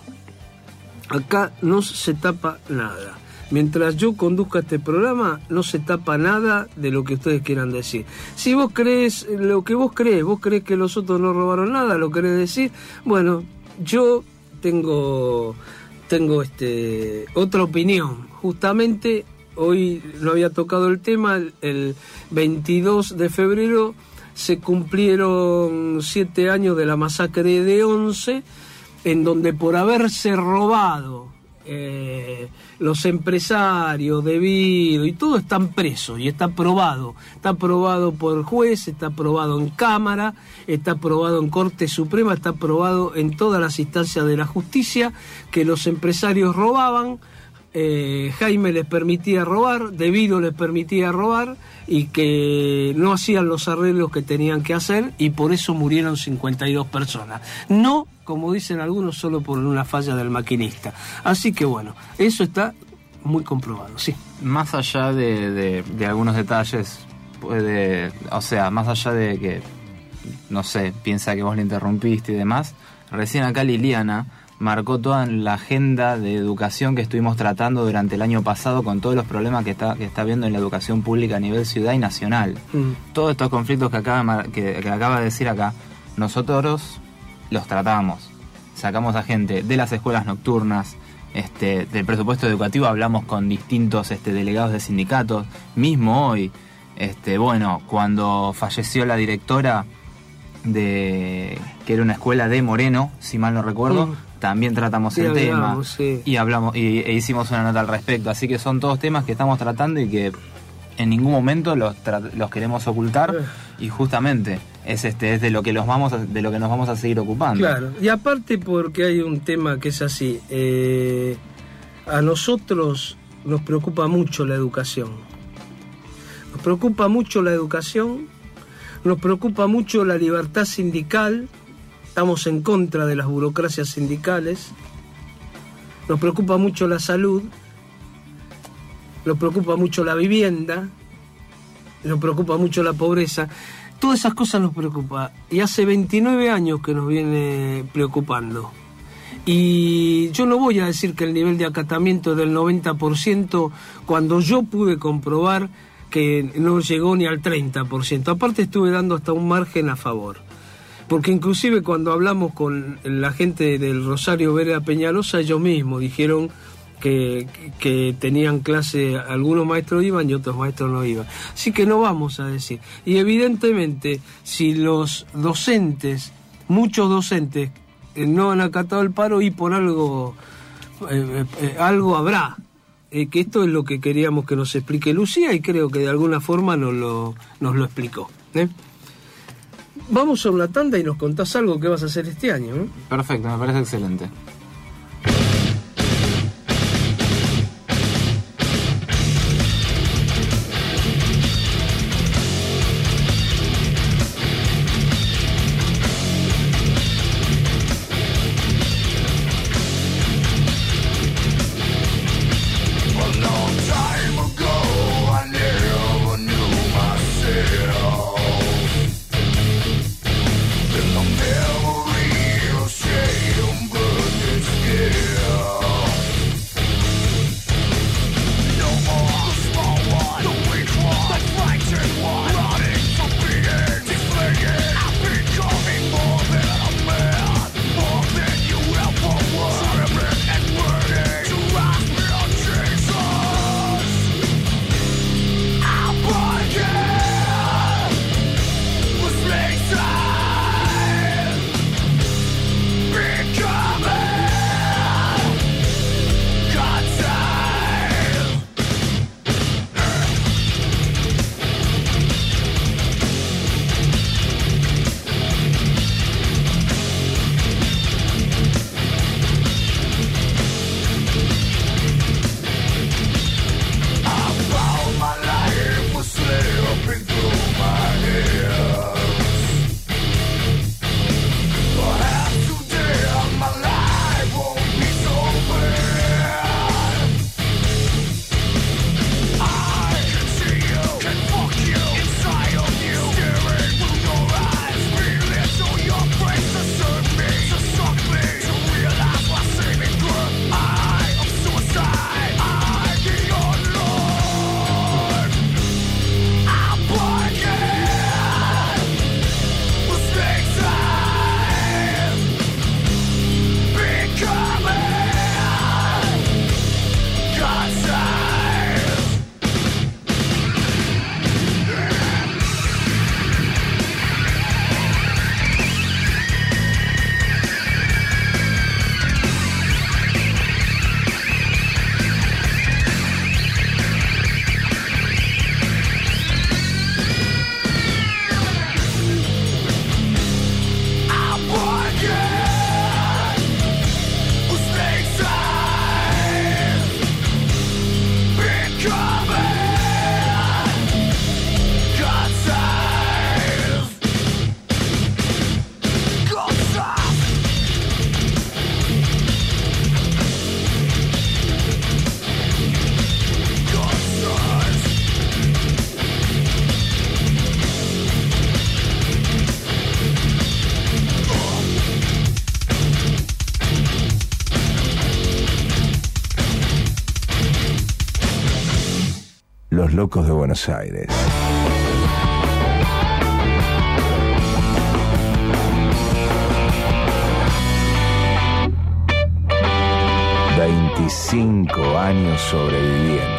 Acá no se tapa nada. Mientras yo conduzca este programa, no se tapa nada de lo que ustedes quieran decir. Si vos crees lo que vos crees, vos crees que los otros no robaron nada, lo querés decir, bueno, yo tengo, tengo este, otra opinión. Justamente hoy no había tocado el tema, el veintidós de febrero se cumplieron siete años de la masacre de Once, en donde por haberse robado eh, los empresarios debido y todo están presos y está probado, está probado por juez, está probado en Cámara, está probado en Corte Suprema, está probado en todas las instancias de la justicia que los empresarios robaban. Eh, Jaime les permitía robar, Debido les permitía robar y que no hacían los arreglos que tenían que hacer y por eso murieron cincuenta y dos personas. No, como dicen algunos, solo por una falla del maquinista. Así que bueno, eso está muy comprobado, sí. Más allá de, de, de algunos detalles, puede, o sea, más allá de que, no sé, piensa que vos le interrumpiste y demás, recién acá Liliana marcó toda la agenda de educación que estuvimos tratando durante el año pasado con todos los problemas que está que está habiendo en la educación pública a nivel ciudad y nacional. Mm. Todos estos conflictos que acaba, que, que acaba de decir acá, nosotros los tratamos. Sacamos a gente de las escuelas nocturnas, este, del presupuesto educativo, hablamos con distintos este, delegados de sindicatos. Mismo hoy, este, bueno, cuando falleció la directora de que era una escuela de Moreno, si mal no recuerdo, mm. también tratamos sí, el hablamos, tema sí. y hablamos y, e hicimos una nota al respecto. Así que son todos temas que estamos tratando y que en ningún momento los, los queremos ocultar, y justamente es este es de lo que los vamos a, de lo que nos vamos a seguir ocupando. Claro, y aparte porque hay un tema que es así, eh, a nosotros nos preocupa mucho la educación. Nos preocupa mucho la educación, nos preocupa mucho la libertad sindical, estamos en contra de las burocracias sindicales, nos preocupa mucho la salud, nos preocupa mucho la vivienda, nos preocupa mucho la pobreza. Todas esas cosas nos preocupan. Y hace veintinueve años que nos viene preocupando. Y yo no voy a decir que el nivel de acatamiento es del noventa por ciento cuando yo pude comprobar que no llegó ni al treinta por ciento. Aparte estuve dando hasta un margen a favor. Porque inclusive cuando hablamos con la gente del Rosario Vereda Peñalosa, ellos mismos dijeron que, que tenían clase, algunos maestros iban y otros maestros no iban. Así que no vamos a decir. Y evidentemente, si los docentes, muchos docentes, eh, no han acatado el paro, y por algo, eh, eh, algo habrá. Eh, que esto es lo que queríamos que nos explique Lucía, y creo que de alguna forma nos lo, nos lo explicó. ¿eh? Vamos a una tanda y nos contás algo que vas a hacer este año. ¿eh? Perfecto, me parece excelente. Memory of shame, but Los Locos de Buenos Aires. veinticinco años sobreviviendo.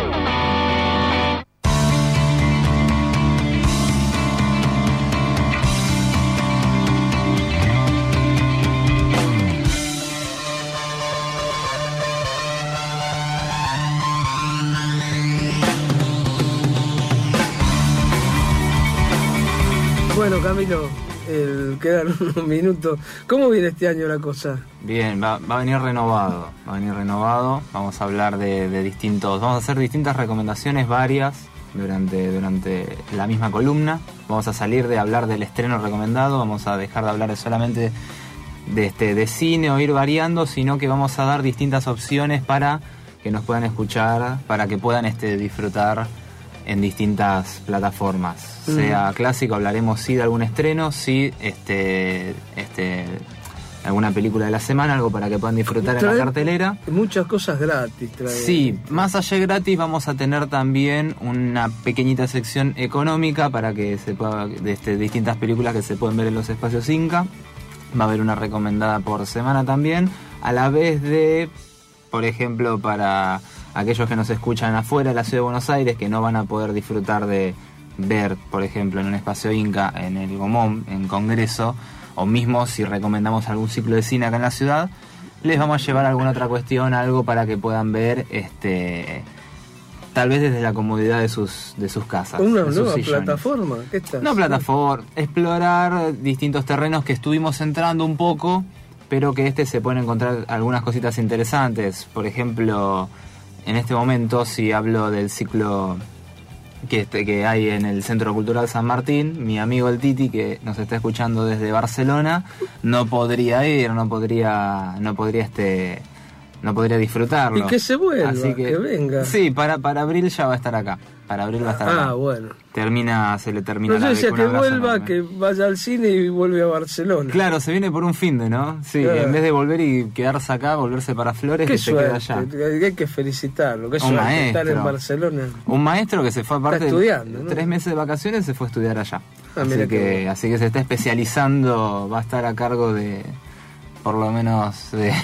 Bueno, Camilo, el, quedan unos minutos. ¿Cómo viene este año la cosa? Bien, va, va a venir renovado, va a venir renovado. Vamos a hablar de, de distintos, vamos a hacer distintas recomendaciones varias durante, durante la misma columna. Vamos a salir de hablar del estreno recomendado, vamos a dejar de hablar solamente de, este, de cine o ir variando, sino que vamos a dar distintas opciones para que nos puedan escuchar, para que puedan este, disfrutar en distintas plataformas. Mm. Sea clásico, hablaremos sí de algún estreno, sí este, este, alguna película de la semana, algo para que puedan disfrutar trae en la cartelera. Muchas cosas gratis. Trae. Sí, más allá de gratis vamos a tener también una pequeñita sección económica para que se pueda, de este, distintas películas que se pueden ver en los espacios Inca. Va a haber una recomendada por semana también, a la vez de, por ejemplo, para aquellos que nos escuchan afuera de la ciudad de Buenos Aires, que no van a poder disfrutar de ver, por ejemplo, en un espacio Inca, en el Gomón, en Congreso, o mismo si recomendamos algún ciclo de cine acá en la ciudad, les vamos a llevar alguna otra cuestión, algo para que puedan ver, este, tal vez desde la comodidad de sus de sus casas. ¿Una nueva plataforma? ¿Qué está? No plataforma, explorar distintos terrenos que estuvimos entrando un poco, pero que este se pueden encontrar algunas cositas interesantes. Por ejemplo, en este momento, si hablo del ciclo que, este, que hay en el Centro Cultural San Martín, mi amigo el Titi, que nos está escuchando desde Barcelona, no podría ir, no podría, no podría este, no podría disfrutarlo. Y que se vuelva, así que, que venga. Sí, para, para abril ya va a estar acá. Para abril va a estar acá. Ah, bueno. Termina, se le termina no, la yo decía que vuelva, enorme. Que vaya al cine y vuelve a Barcelona. Claro, se viene por un finde, ¿no? Sí, claro. En vez de volver y quedarse acá, volverse para Flores, qué que suerte, se queda allá. Hay que felicitarlo, qué un suerte maestro. estar en Barcelona. Un maestro que se fue aparte está estudiando, de ¿no? tres meses de vacaciones, se fue a estudiar allá. Ah, así, que, que así que se está especializando, va a estar a cargo de, por lo menos, de,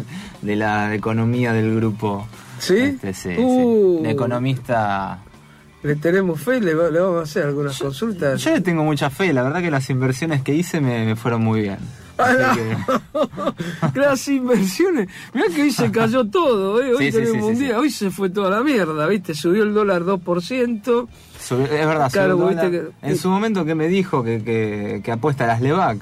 de la economía del grupo. ¿Sí? Este, sí, uh. sí. De economista. ¿Le tenemos fe? ¿Le, le vamos a hacer algunas yo, consultas? Yo le tengo mucha fe, la verdad que las inversiones que hice me, me fueron muy bien. Ah, que... Las inversiones. Mirá que hoy se cayó todo, ¿eh? Hoy sí, tenemos sí, sí, un sí, día, sí. hoy se fue toda la mierda, ¿viste? Subió el dólar dos por ciento. Subió, es verdad, claro, subió el dólar. ¿viste que... En su momento que me dijo que, que, que apuesta a las Levac.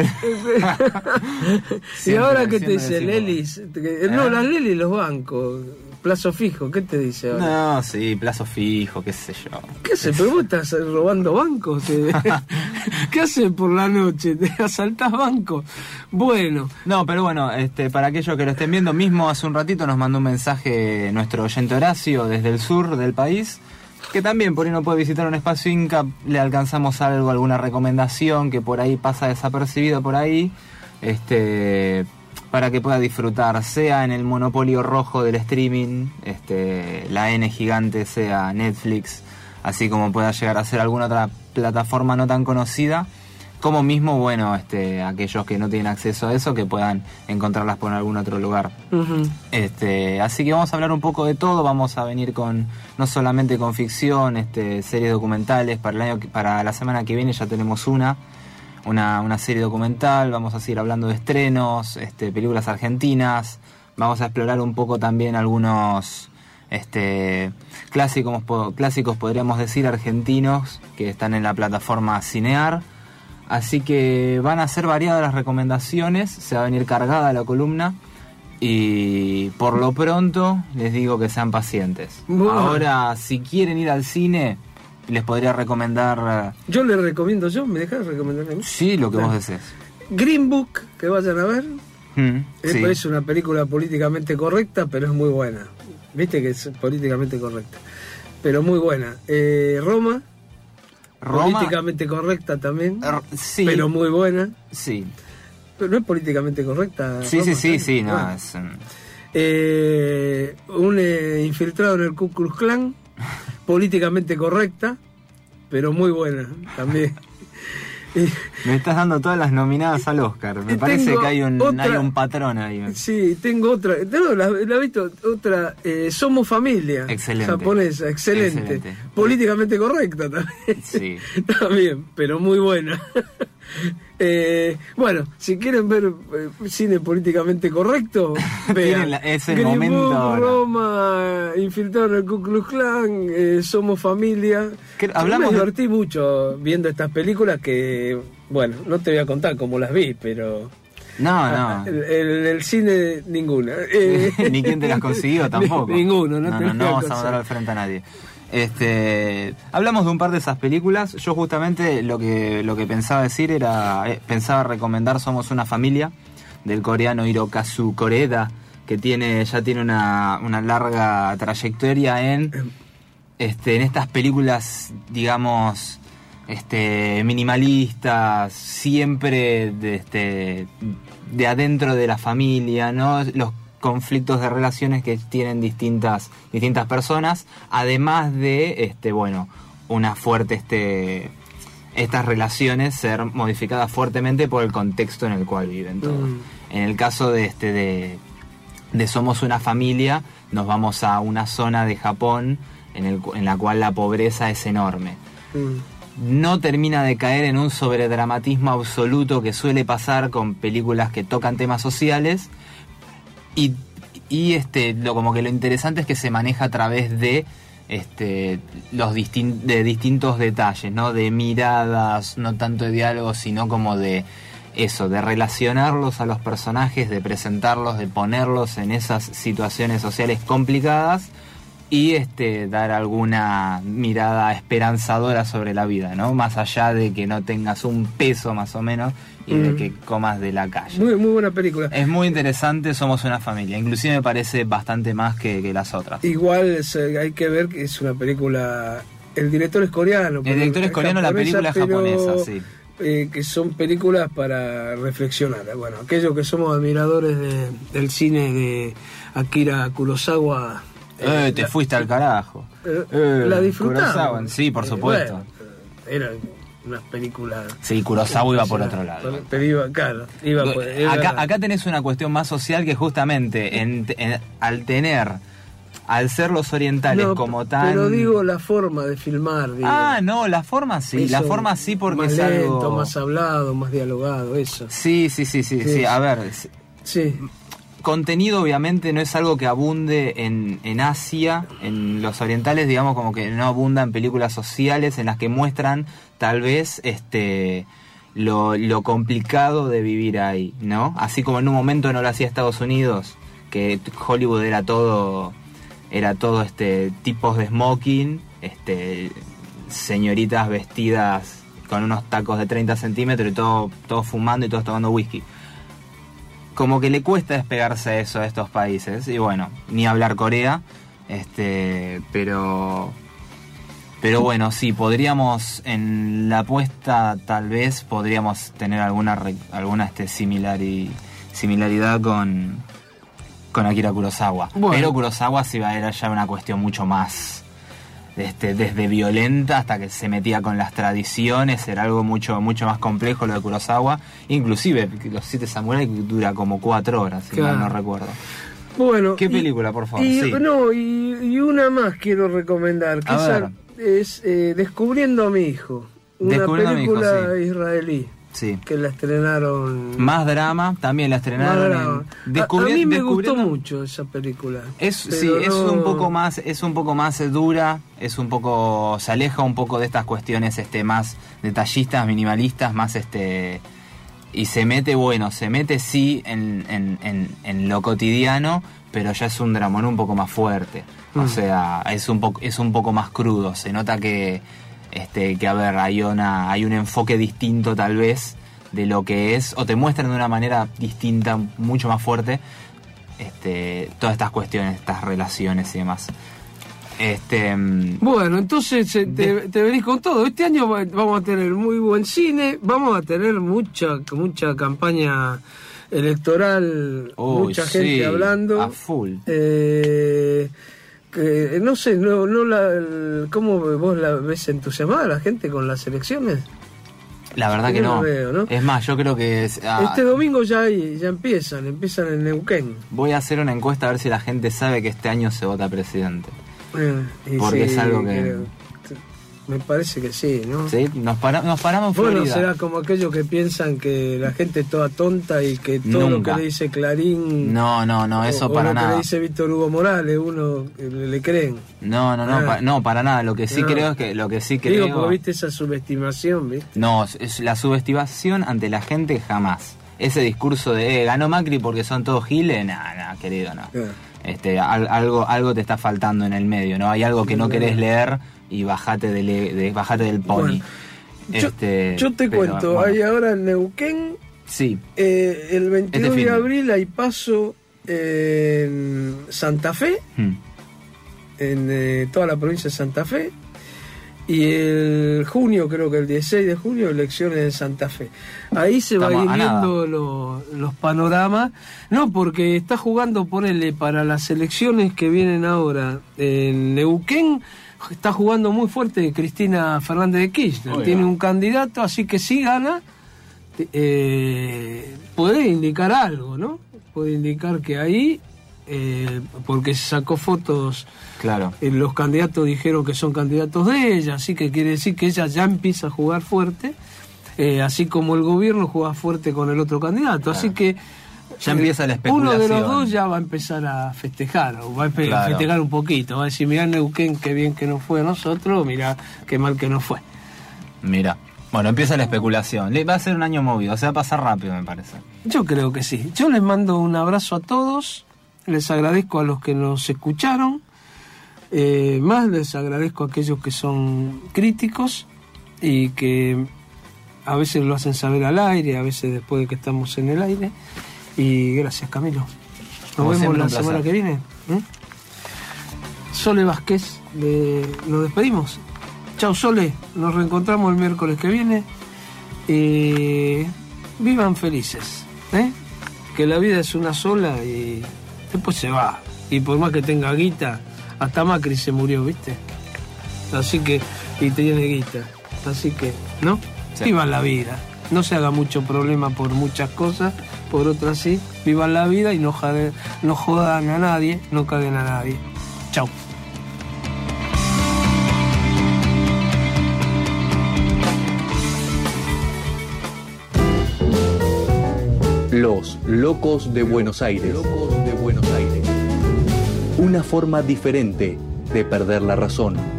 Y ahora qué te dice, Lelis, ¿Eh? no, las Lelis, los bancos, plazo fijo, ¿qué te dice ahora? No, sí, plazo fijo, qué sé yo. ¿Qué haces? ¿Pero vos estás robando bancos? ¿Qué haces por la noche? ¿Te asaltás bancos? Bueno. No, pero bueno, este, para aquellos que lo estén viendo, mismo hace un ratito nos mandó un mensaje nuestro oyente Horacio desde el sur del país, que también por ahí no puede visitar un espacio Inca, le alcanzamos algo, alguna recomendación que por ahí pasa desapercibido por ahí, este, para que pueda disfrutar, sea en el monopolio rojo del streaming, este, la N gigante, sea Netflix, así como pueda llegar a ser alguna otra plataforma no tan conocida, como mismo, bueno, este, aquellos que no tienen acceso a eso, que puedan encontrarlas por algún otro lugar. Uh-huh. Este, así que vamos a hablar un poco de todo, vamos a venir con, no solamente con ficción, este, series documentales, para el año, para la semana que viene ya tenemos una, una, una serie documental, vamos a seguir hablando de estrenos, este, películas argentinas, vamos a explorar un poco también algunos, este, clásicos, clásicos podríamos decir, argentinos, que están en la plataforma Cinear. Así que van a ser variadas las recomendaciones, se va a venir cargada la columna y por lo pronto les digo que sean pacientes. Bueno. Ahora, si quieren ir al cine, les podría recomendar... Yo les recomiendo, ¿yo? ¿Me dejas recomendar? Sí, lo que bueno. vos desees. Green Book, que vayan a ver. Mm, es, sí. es una película políticamente correcta, pero es muy buena. Viste que es políticamente correcta, pero muy buena. Eh, Roma... Roma, políticamente correcta también, R- sí, pero muy buena. Sí. Pero no es políticamente correcta. Sí, Roma, sí, sí, sí, no, bueno. es... Um... Eh, un eh, infiltrado en el Ku Klux Klan, políticamente correcta, pero muy buena también. Me estás dando todas las nominadas al Oscar. Me parece que hay un, otra, hay un patrón ahí. Sí, tengo otra. No, la, la he visto otra. Eh, Somos Familia. Excelente. Japonesa, excelente. excelente. Políticamente correcta también. Sí. También, pero muy buena. eh, bueno, si quieren ver eh, cine políticamente correcto, vean. La, es el Green momento. Book, Roma, Infiltrado en el Ku Klux Klan, eh, Somos Familia. ¿Qué, hablamos me divertí de... mucho viendo estas películas que, bueno, no te voy a contar cómo las vi, pero... No, no. El, el, el cine, ninguna. Eh, Ni quién te las consiguió tampoco. Ninguno, no, no te No, no, no vamos conseguir. a mandar al frente a nadie. Este, hablamos de un par de esas películas. Yo justamente lo que lo que pensaba decir era eh, pensaba recomendar Somos una familia, del coreano Hirokazu Koreeda, que tiene ya tiene una, una larga trayectoria en este en estas películas, digamos, este minimalistas, siempre de este de adentro de la familia, ¿no? Los conflictos de relaciones que tienen distintas distintas personas, además de este bueno una fuerte este estas relaciones ser modificadas fuertemente por el contexto en el cual viven todos. Mm. En el caso de este de, de Somos una familia, nos vamos a una zona de Japón en el en la cual la pobreza es enorme. Mm. No termina de caer en un sobredramatismo absoluto que suele pasar con películas que tocan temas sociales. Y, y este lo como que lo interesante es que se maneja a través de este los distin, de distintos detalles, ¿no? De miradas, no tanto de diálogos, sino como de eso, de relacionarlos a los personajes, de presentarlos, de ponerlos en esas situaciones sociales complicadas y este dar alguna mirada esperanzadora sobre la vida, ¿no? Más allá de que no tengas un peso más o menos y mm. de que comas de la calle. Muy, muy buena película. Es muy interesante, Somos una familia. Inclusive me parece bastante más que, que las otras. Igual es, hay que ver que es una película... El director es coreano. El director es coreano, la película es japonesa, sí. Eh, que son películas para reflexionar. Bueno, aquellos que somos admiradores de, del cine de Akira Kurosawa... Eh, te la, fuiste al carajo. Eh, eh, la disfrutamos. Sí, por supuesto. Bueno, eran unas películas. Sí, Kurosawa iba por otro lado. Pero iba, claro, iba por, era... acá, acá tenés una cuestión más social que justamente en, en, al tener, al ser los orientales no, como tan. Pero digo la forma de filmar. Digo. Ah, no, la forma sí, eso, la forma sí porque más es lento, algo... más hablado, más dialogado, eso. Sí, sí, sí, sí, sí. sí. A ver. Sí. Contenido obviamente no es algo que abunde en, en Asia, en los orientales, digamos, como que no abunda en películas sociales en las que muestran tal vez este lo, lo complicado de vivir ahí, ¿no? Así como en un momento no lo hacía Estados Unidos, que Hollywood era todo era todo este tipos de smoking, este señoritas vestidas con unos tacos de treinta centímetros y todo, todo fumando y todos tomando whisky. Como que le cuesta despegarse a eso a estos países. Y bueno, ni hablar Corea. Este, pero. Pero bueno, sí, podríamos. En la apuesta, tal vez, podríamos tener alguna alguna este similari, similaridad con. con Akira Kurosawa. Bueno. Pero Kurosawa sí va a era ya una cuestión mucho más. Este, desde violenta hasta que se metía con las tradiciones, era algo mucho mucho más complejo lo de Kurosawa. Inclusive Los Siete Samuráis dura como cuatro horas, si claro. mal no recuerdo. Bueno, ¿qué película, y, por favor? Y, sí. No, y, y una más quiero recomendar, que esa es eh, Descubriendo a mi hijo, una película hijo, sí. israelí. Sí. Que la estrenaron. Más drama, también la estrenaron. En... Descubri... A, a mí me gustó mucho esa película. Es, sí, no... es un poco más, es un poco más dura, es un poco, se aleja un poco de estas cuestiones este más detallistas, minimalistas, más este y se mete, bueno, se mete sí en, en, en, en lo cotidiano, pero ya es un dramón un poco más fuerte. Mm. O sea, es un poco, es un poco más crudo. Se nota que Este, que a ver, hay una hay un enfoque distinto tal vez de lo que es, o te muestran de una manera distinta, mucho más fuerte, este, todas estas cuestiones, estas relaciones y demás. Este, bueno, entonces te, de... te venís con todo. Este año vamos a tener muy buen cine, vamos a tener mucha mucha campaña electoral, Uy, mucha gente sí, hablando. A full. Eh, que, no sé, no, no la, el, ¿cómo vos la ves entusiasmada la gente con las elecciones? La verdad que Yo no no. veo, ¿no? Es más, yo creo que... Es, ah, Este domingo ya hay, ya empiezan, empiezan en Neuquén. voy a hacer una encuesta a ver si la gente sabe que este año se vota presidente. Eh, y Porque sí, es algo que... que- Me parece que sí, ¿no? ¿Sí? Nos, para, nos paramos en Bueno, Florida. será como aquellos que piensan que la gente es toda tonta y que todo Nunca. lo que le dice Clarín... No, no, no, eso o, para o lo nada. que le dice Víctor Hugo Morales, uno eh, le, le creen. No, no, no, Ah. pa- no, para nada. Lo que sí No. creo es que... Lo que sí creo... Digo, porque viste esa subestimación, ¿viste? No, es- es la subestimación ante la gente jamás. Ese discurso de, eh, ganó Macri porque son todos giles, nada, nada, querido, no. Ah. Este, al- algo, algo te está faltando en el medio, ¿no? Hay algo que no No. querés leer y bajate, de, de, bajate del pony. Bueno, Yo, Este, yo te pero, cuento, bueno, hay ahora en Neuquén, Sí, eh, el veintidós Este fin de de- abril hay paso en Santa Fe, hmm, en eh, toda la provincia de Santa Fe, y el junio, creo que el dieciséis de junio, elecciones en Santa Fe. Ahí se va a Estamos ir a nada. viendo lo- los panoramas. No, porque está jugando, ponele, para las elecciones que vienen ahora en Neuquén, está jugando muy fuerte Cristina Fernández de Kirchner. Oiga. Tiene un candidato, así que si gana, eh, puede indicar algo, ¿no? Puede indicar que ahí, eh, porque se sacó fotos... claro. Eh, los candidatos dijeron que son candidatos de ella, así que quiere decir que ella ya empieza a jugar fuerte, eh, así como el gobierno juega fuerte con el otro candidato, así que Ya empieza la uno de los especulación. dos ya va a empezar a festejar, o va a empe- Claro. festejar un poquito, va a decir, mirá Neuquén, qué bien que no fue a nosotros, mirá qué mal que no fue. Mira. Bueno, empieza la especulación. Le- Va a ser un año movido, se va a pasar rápido, me parece. Yo creo que sí. Yo les mando un abrazo a todos, les agradezco a los que nos escucharon, eh, más les agradezco a aquellos que son críticos y que a veces lo hacen saber al aire, a veces después de que estamos en el aire. Y gracias, Camilo. Nos Como vemos siempre, la un placer. semana que viene. ¿eh? Sole Vázquez, de- nos despedimos. Chau, Sole, nos reencontramos el miércoles que viene. Eh, vivan felices, ¿eh? Que la vida es una sola y después se va. Y por más que tenga guita, hasta Macri se murió, ¿viste? Así que, y tiene guita. Así que, ¿no? Sí. Vivan la vida. No se haga mucho problema por muchas cosas, por otras sí. Vivan la vida y no, jade- no jodan a nadie, no caguen a nadie. Chau. Los Locos de Buenos Aires. Locos de Buenos Aires. Una forma diferente de perder la razón.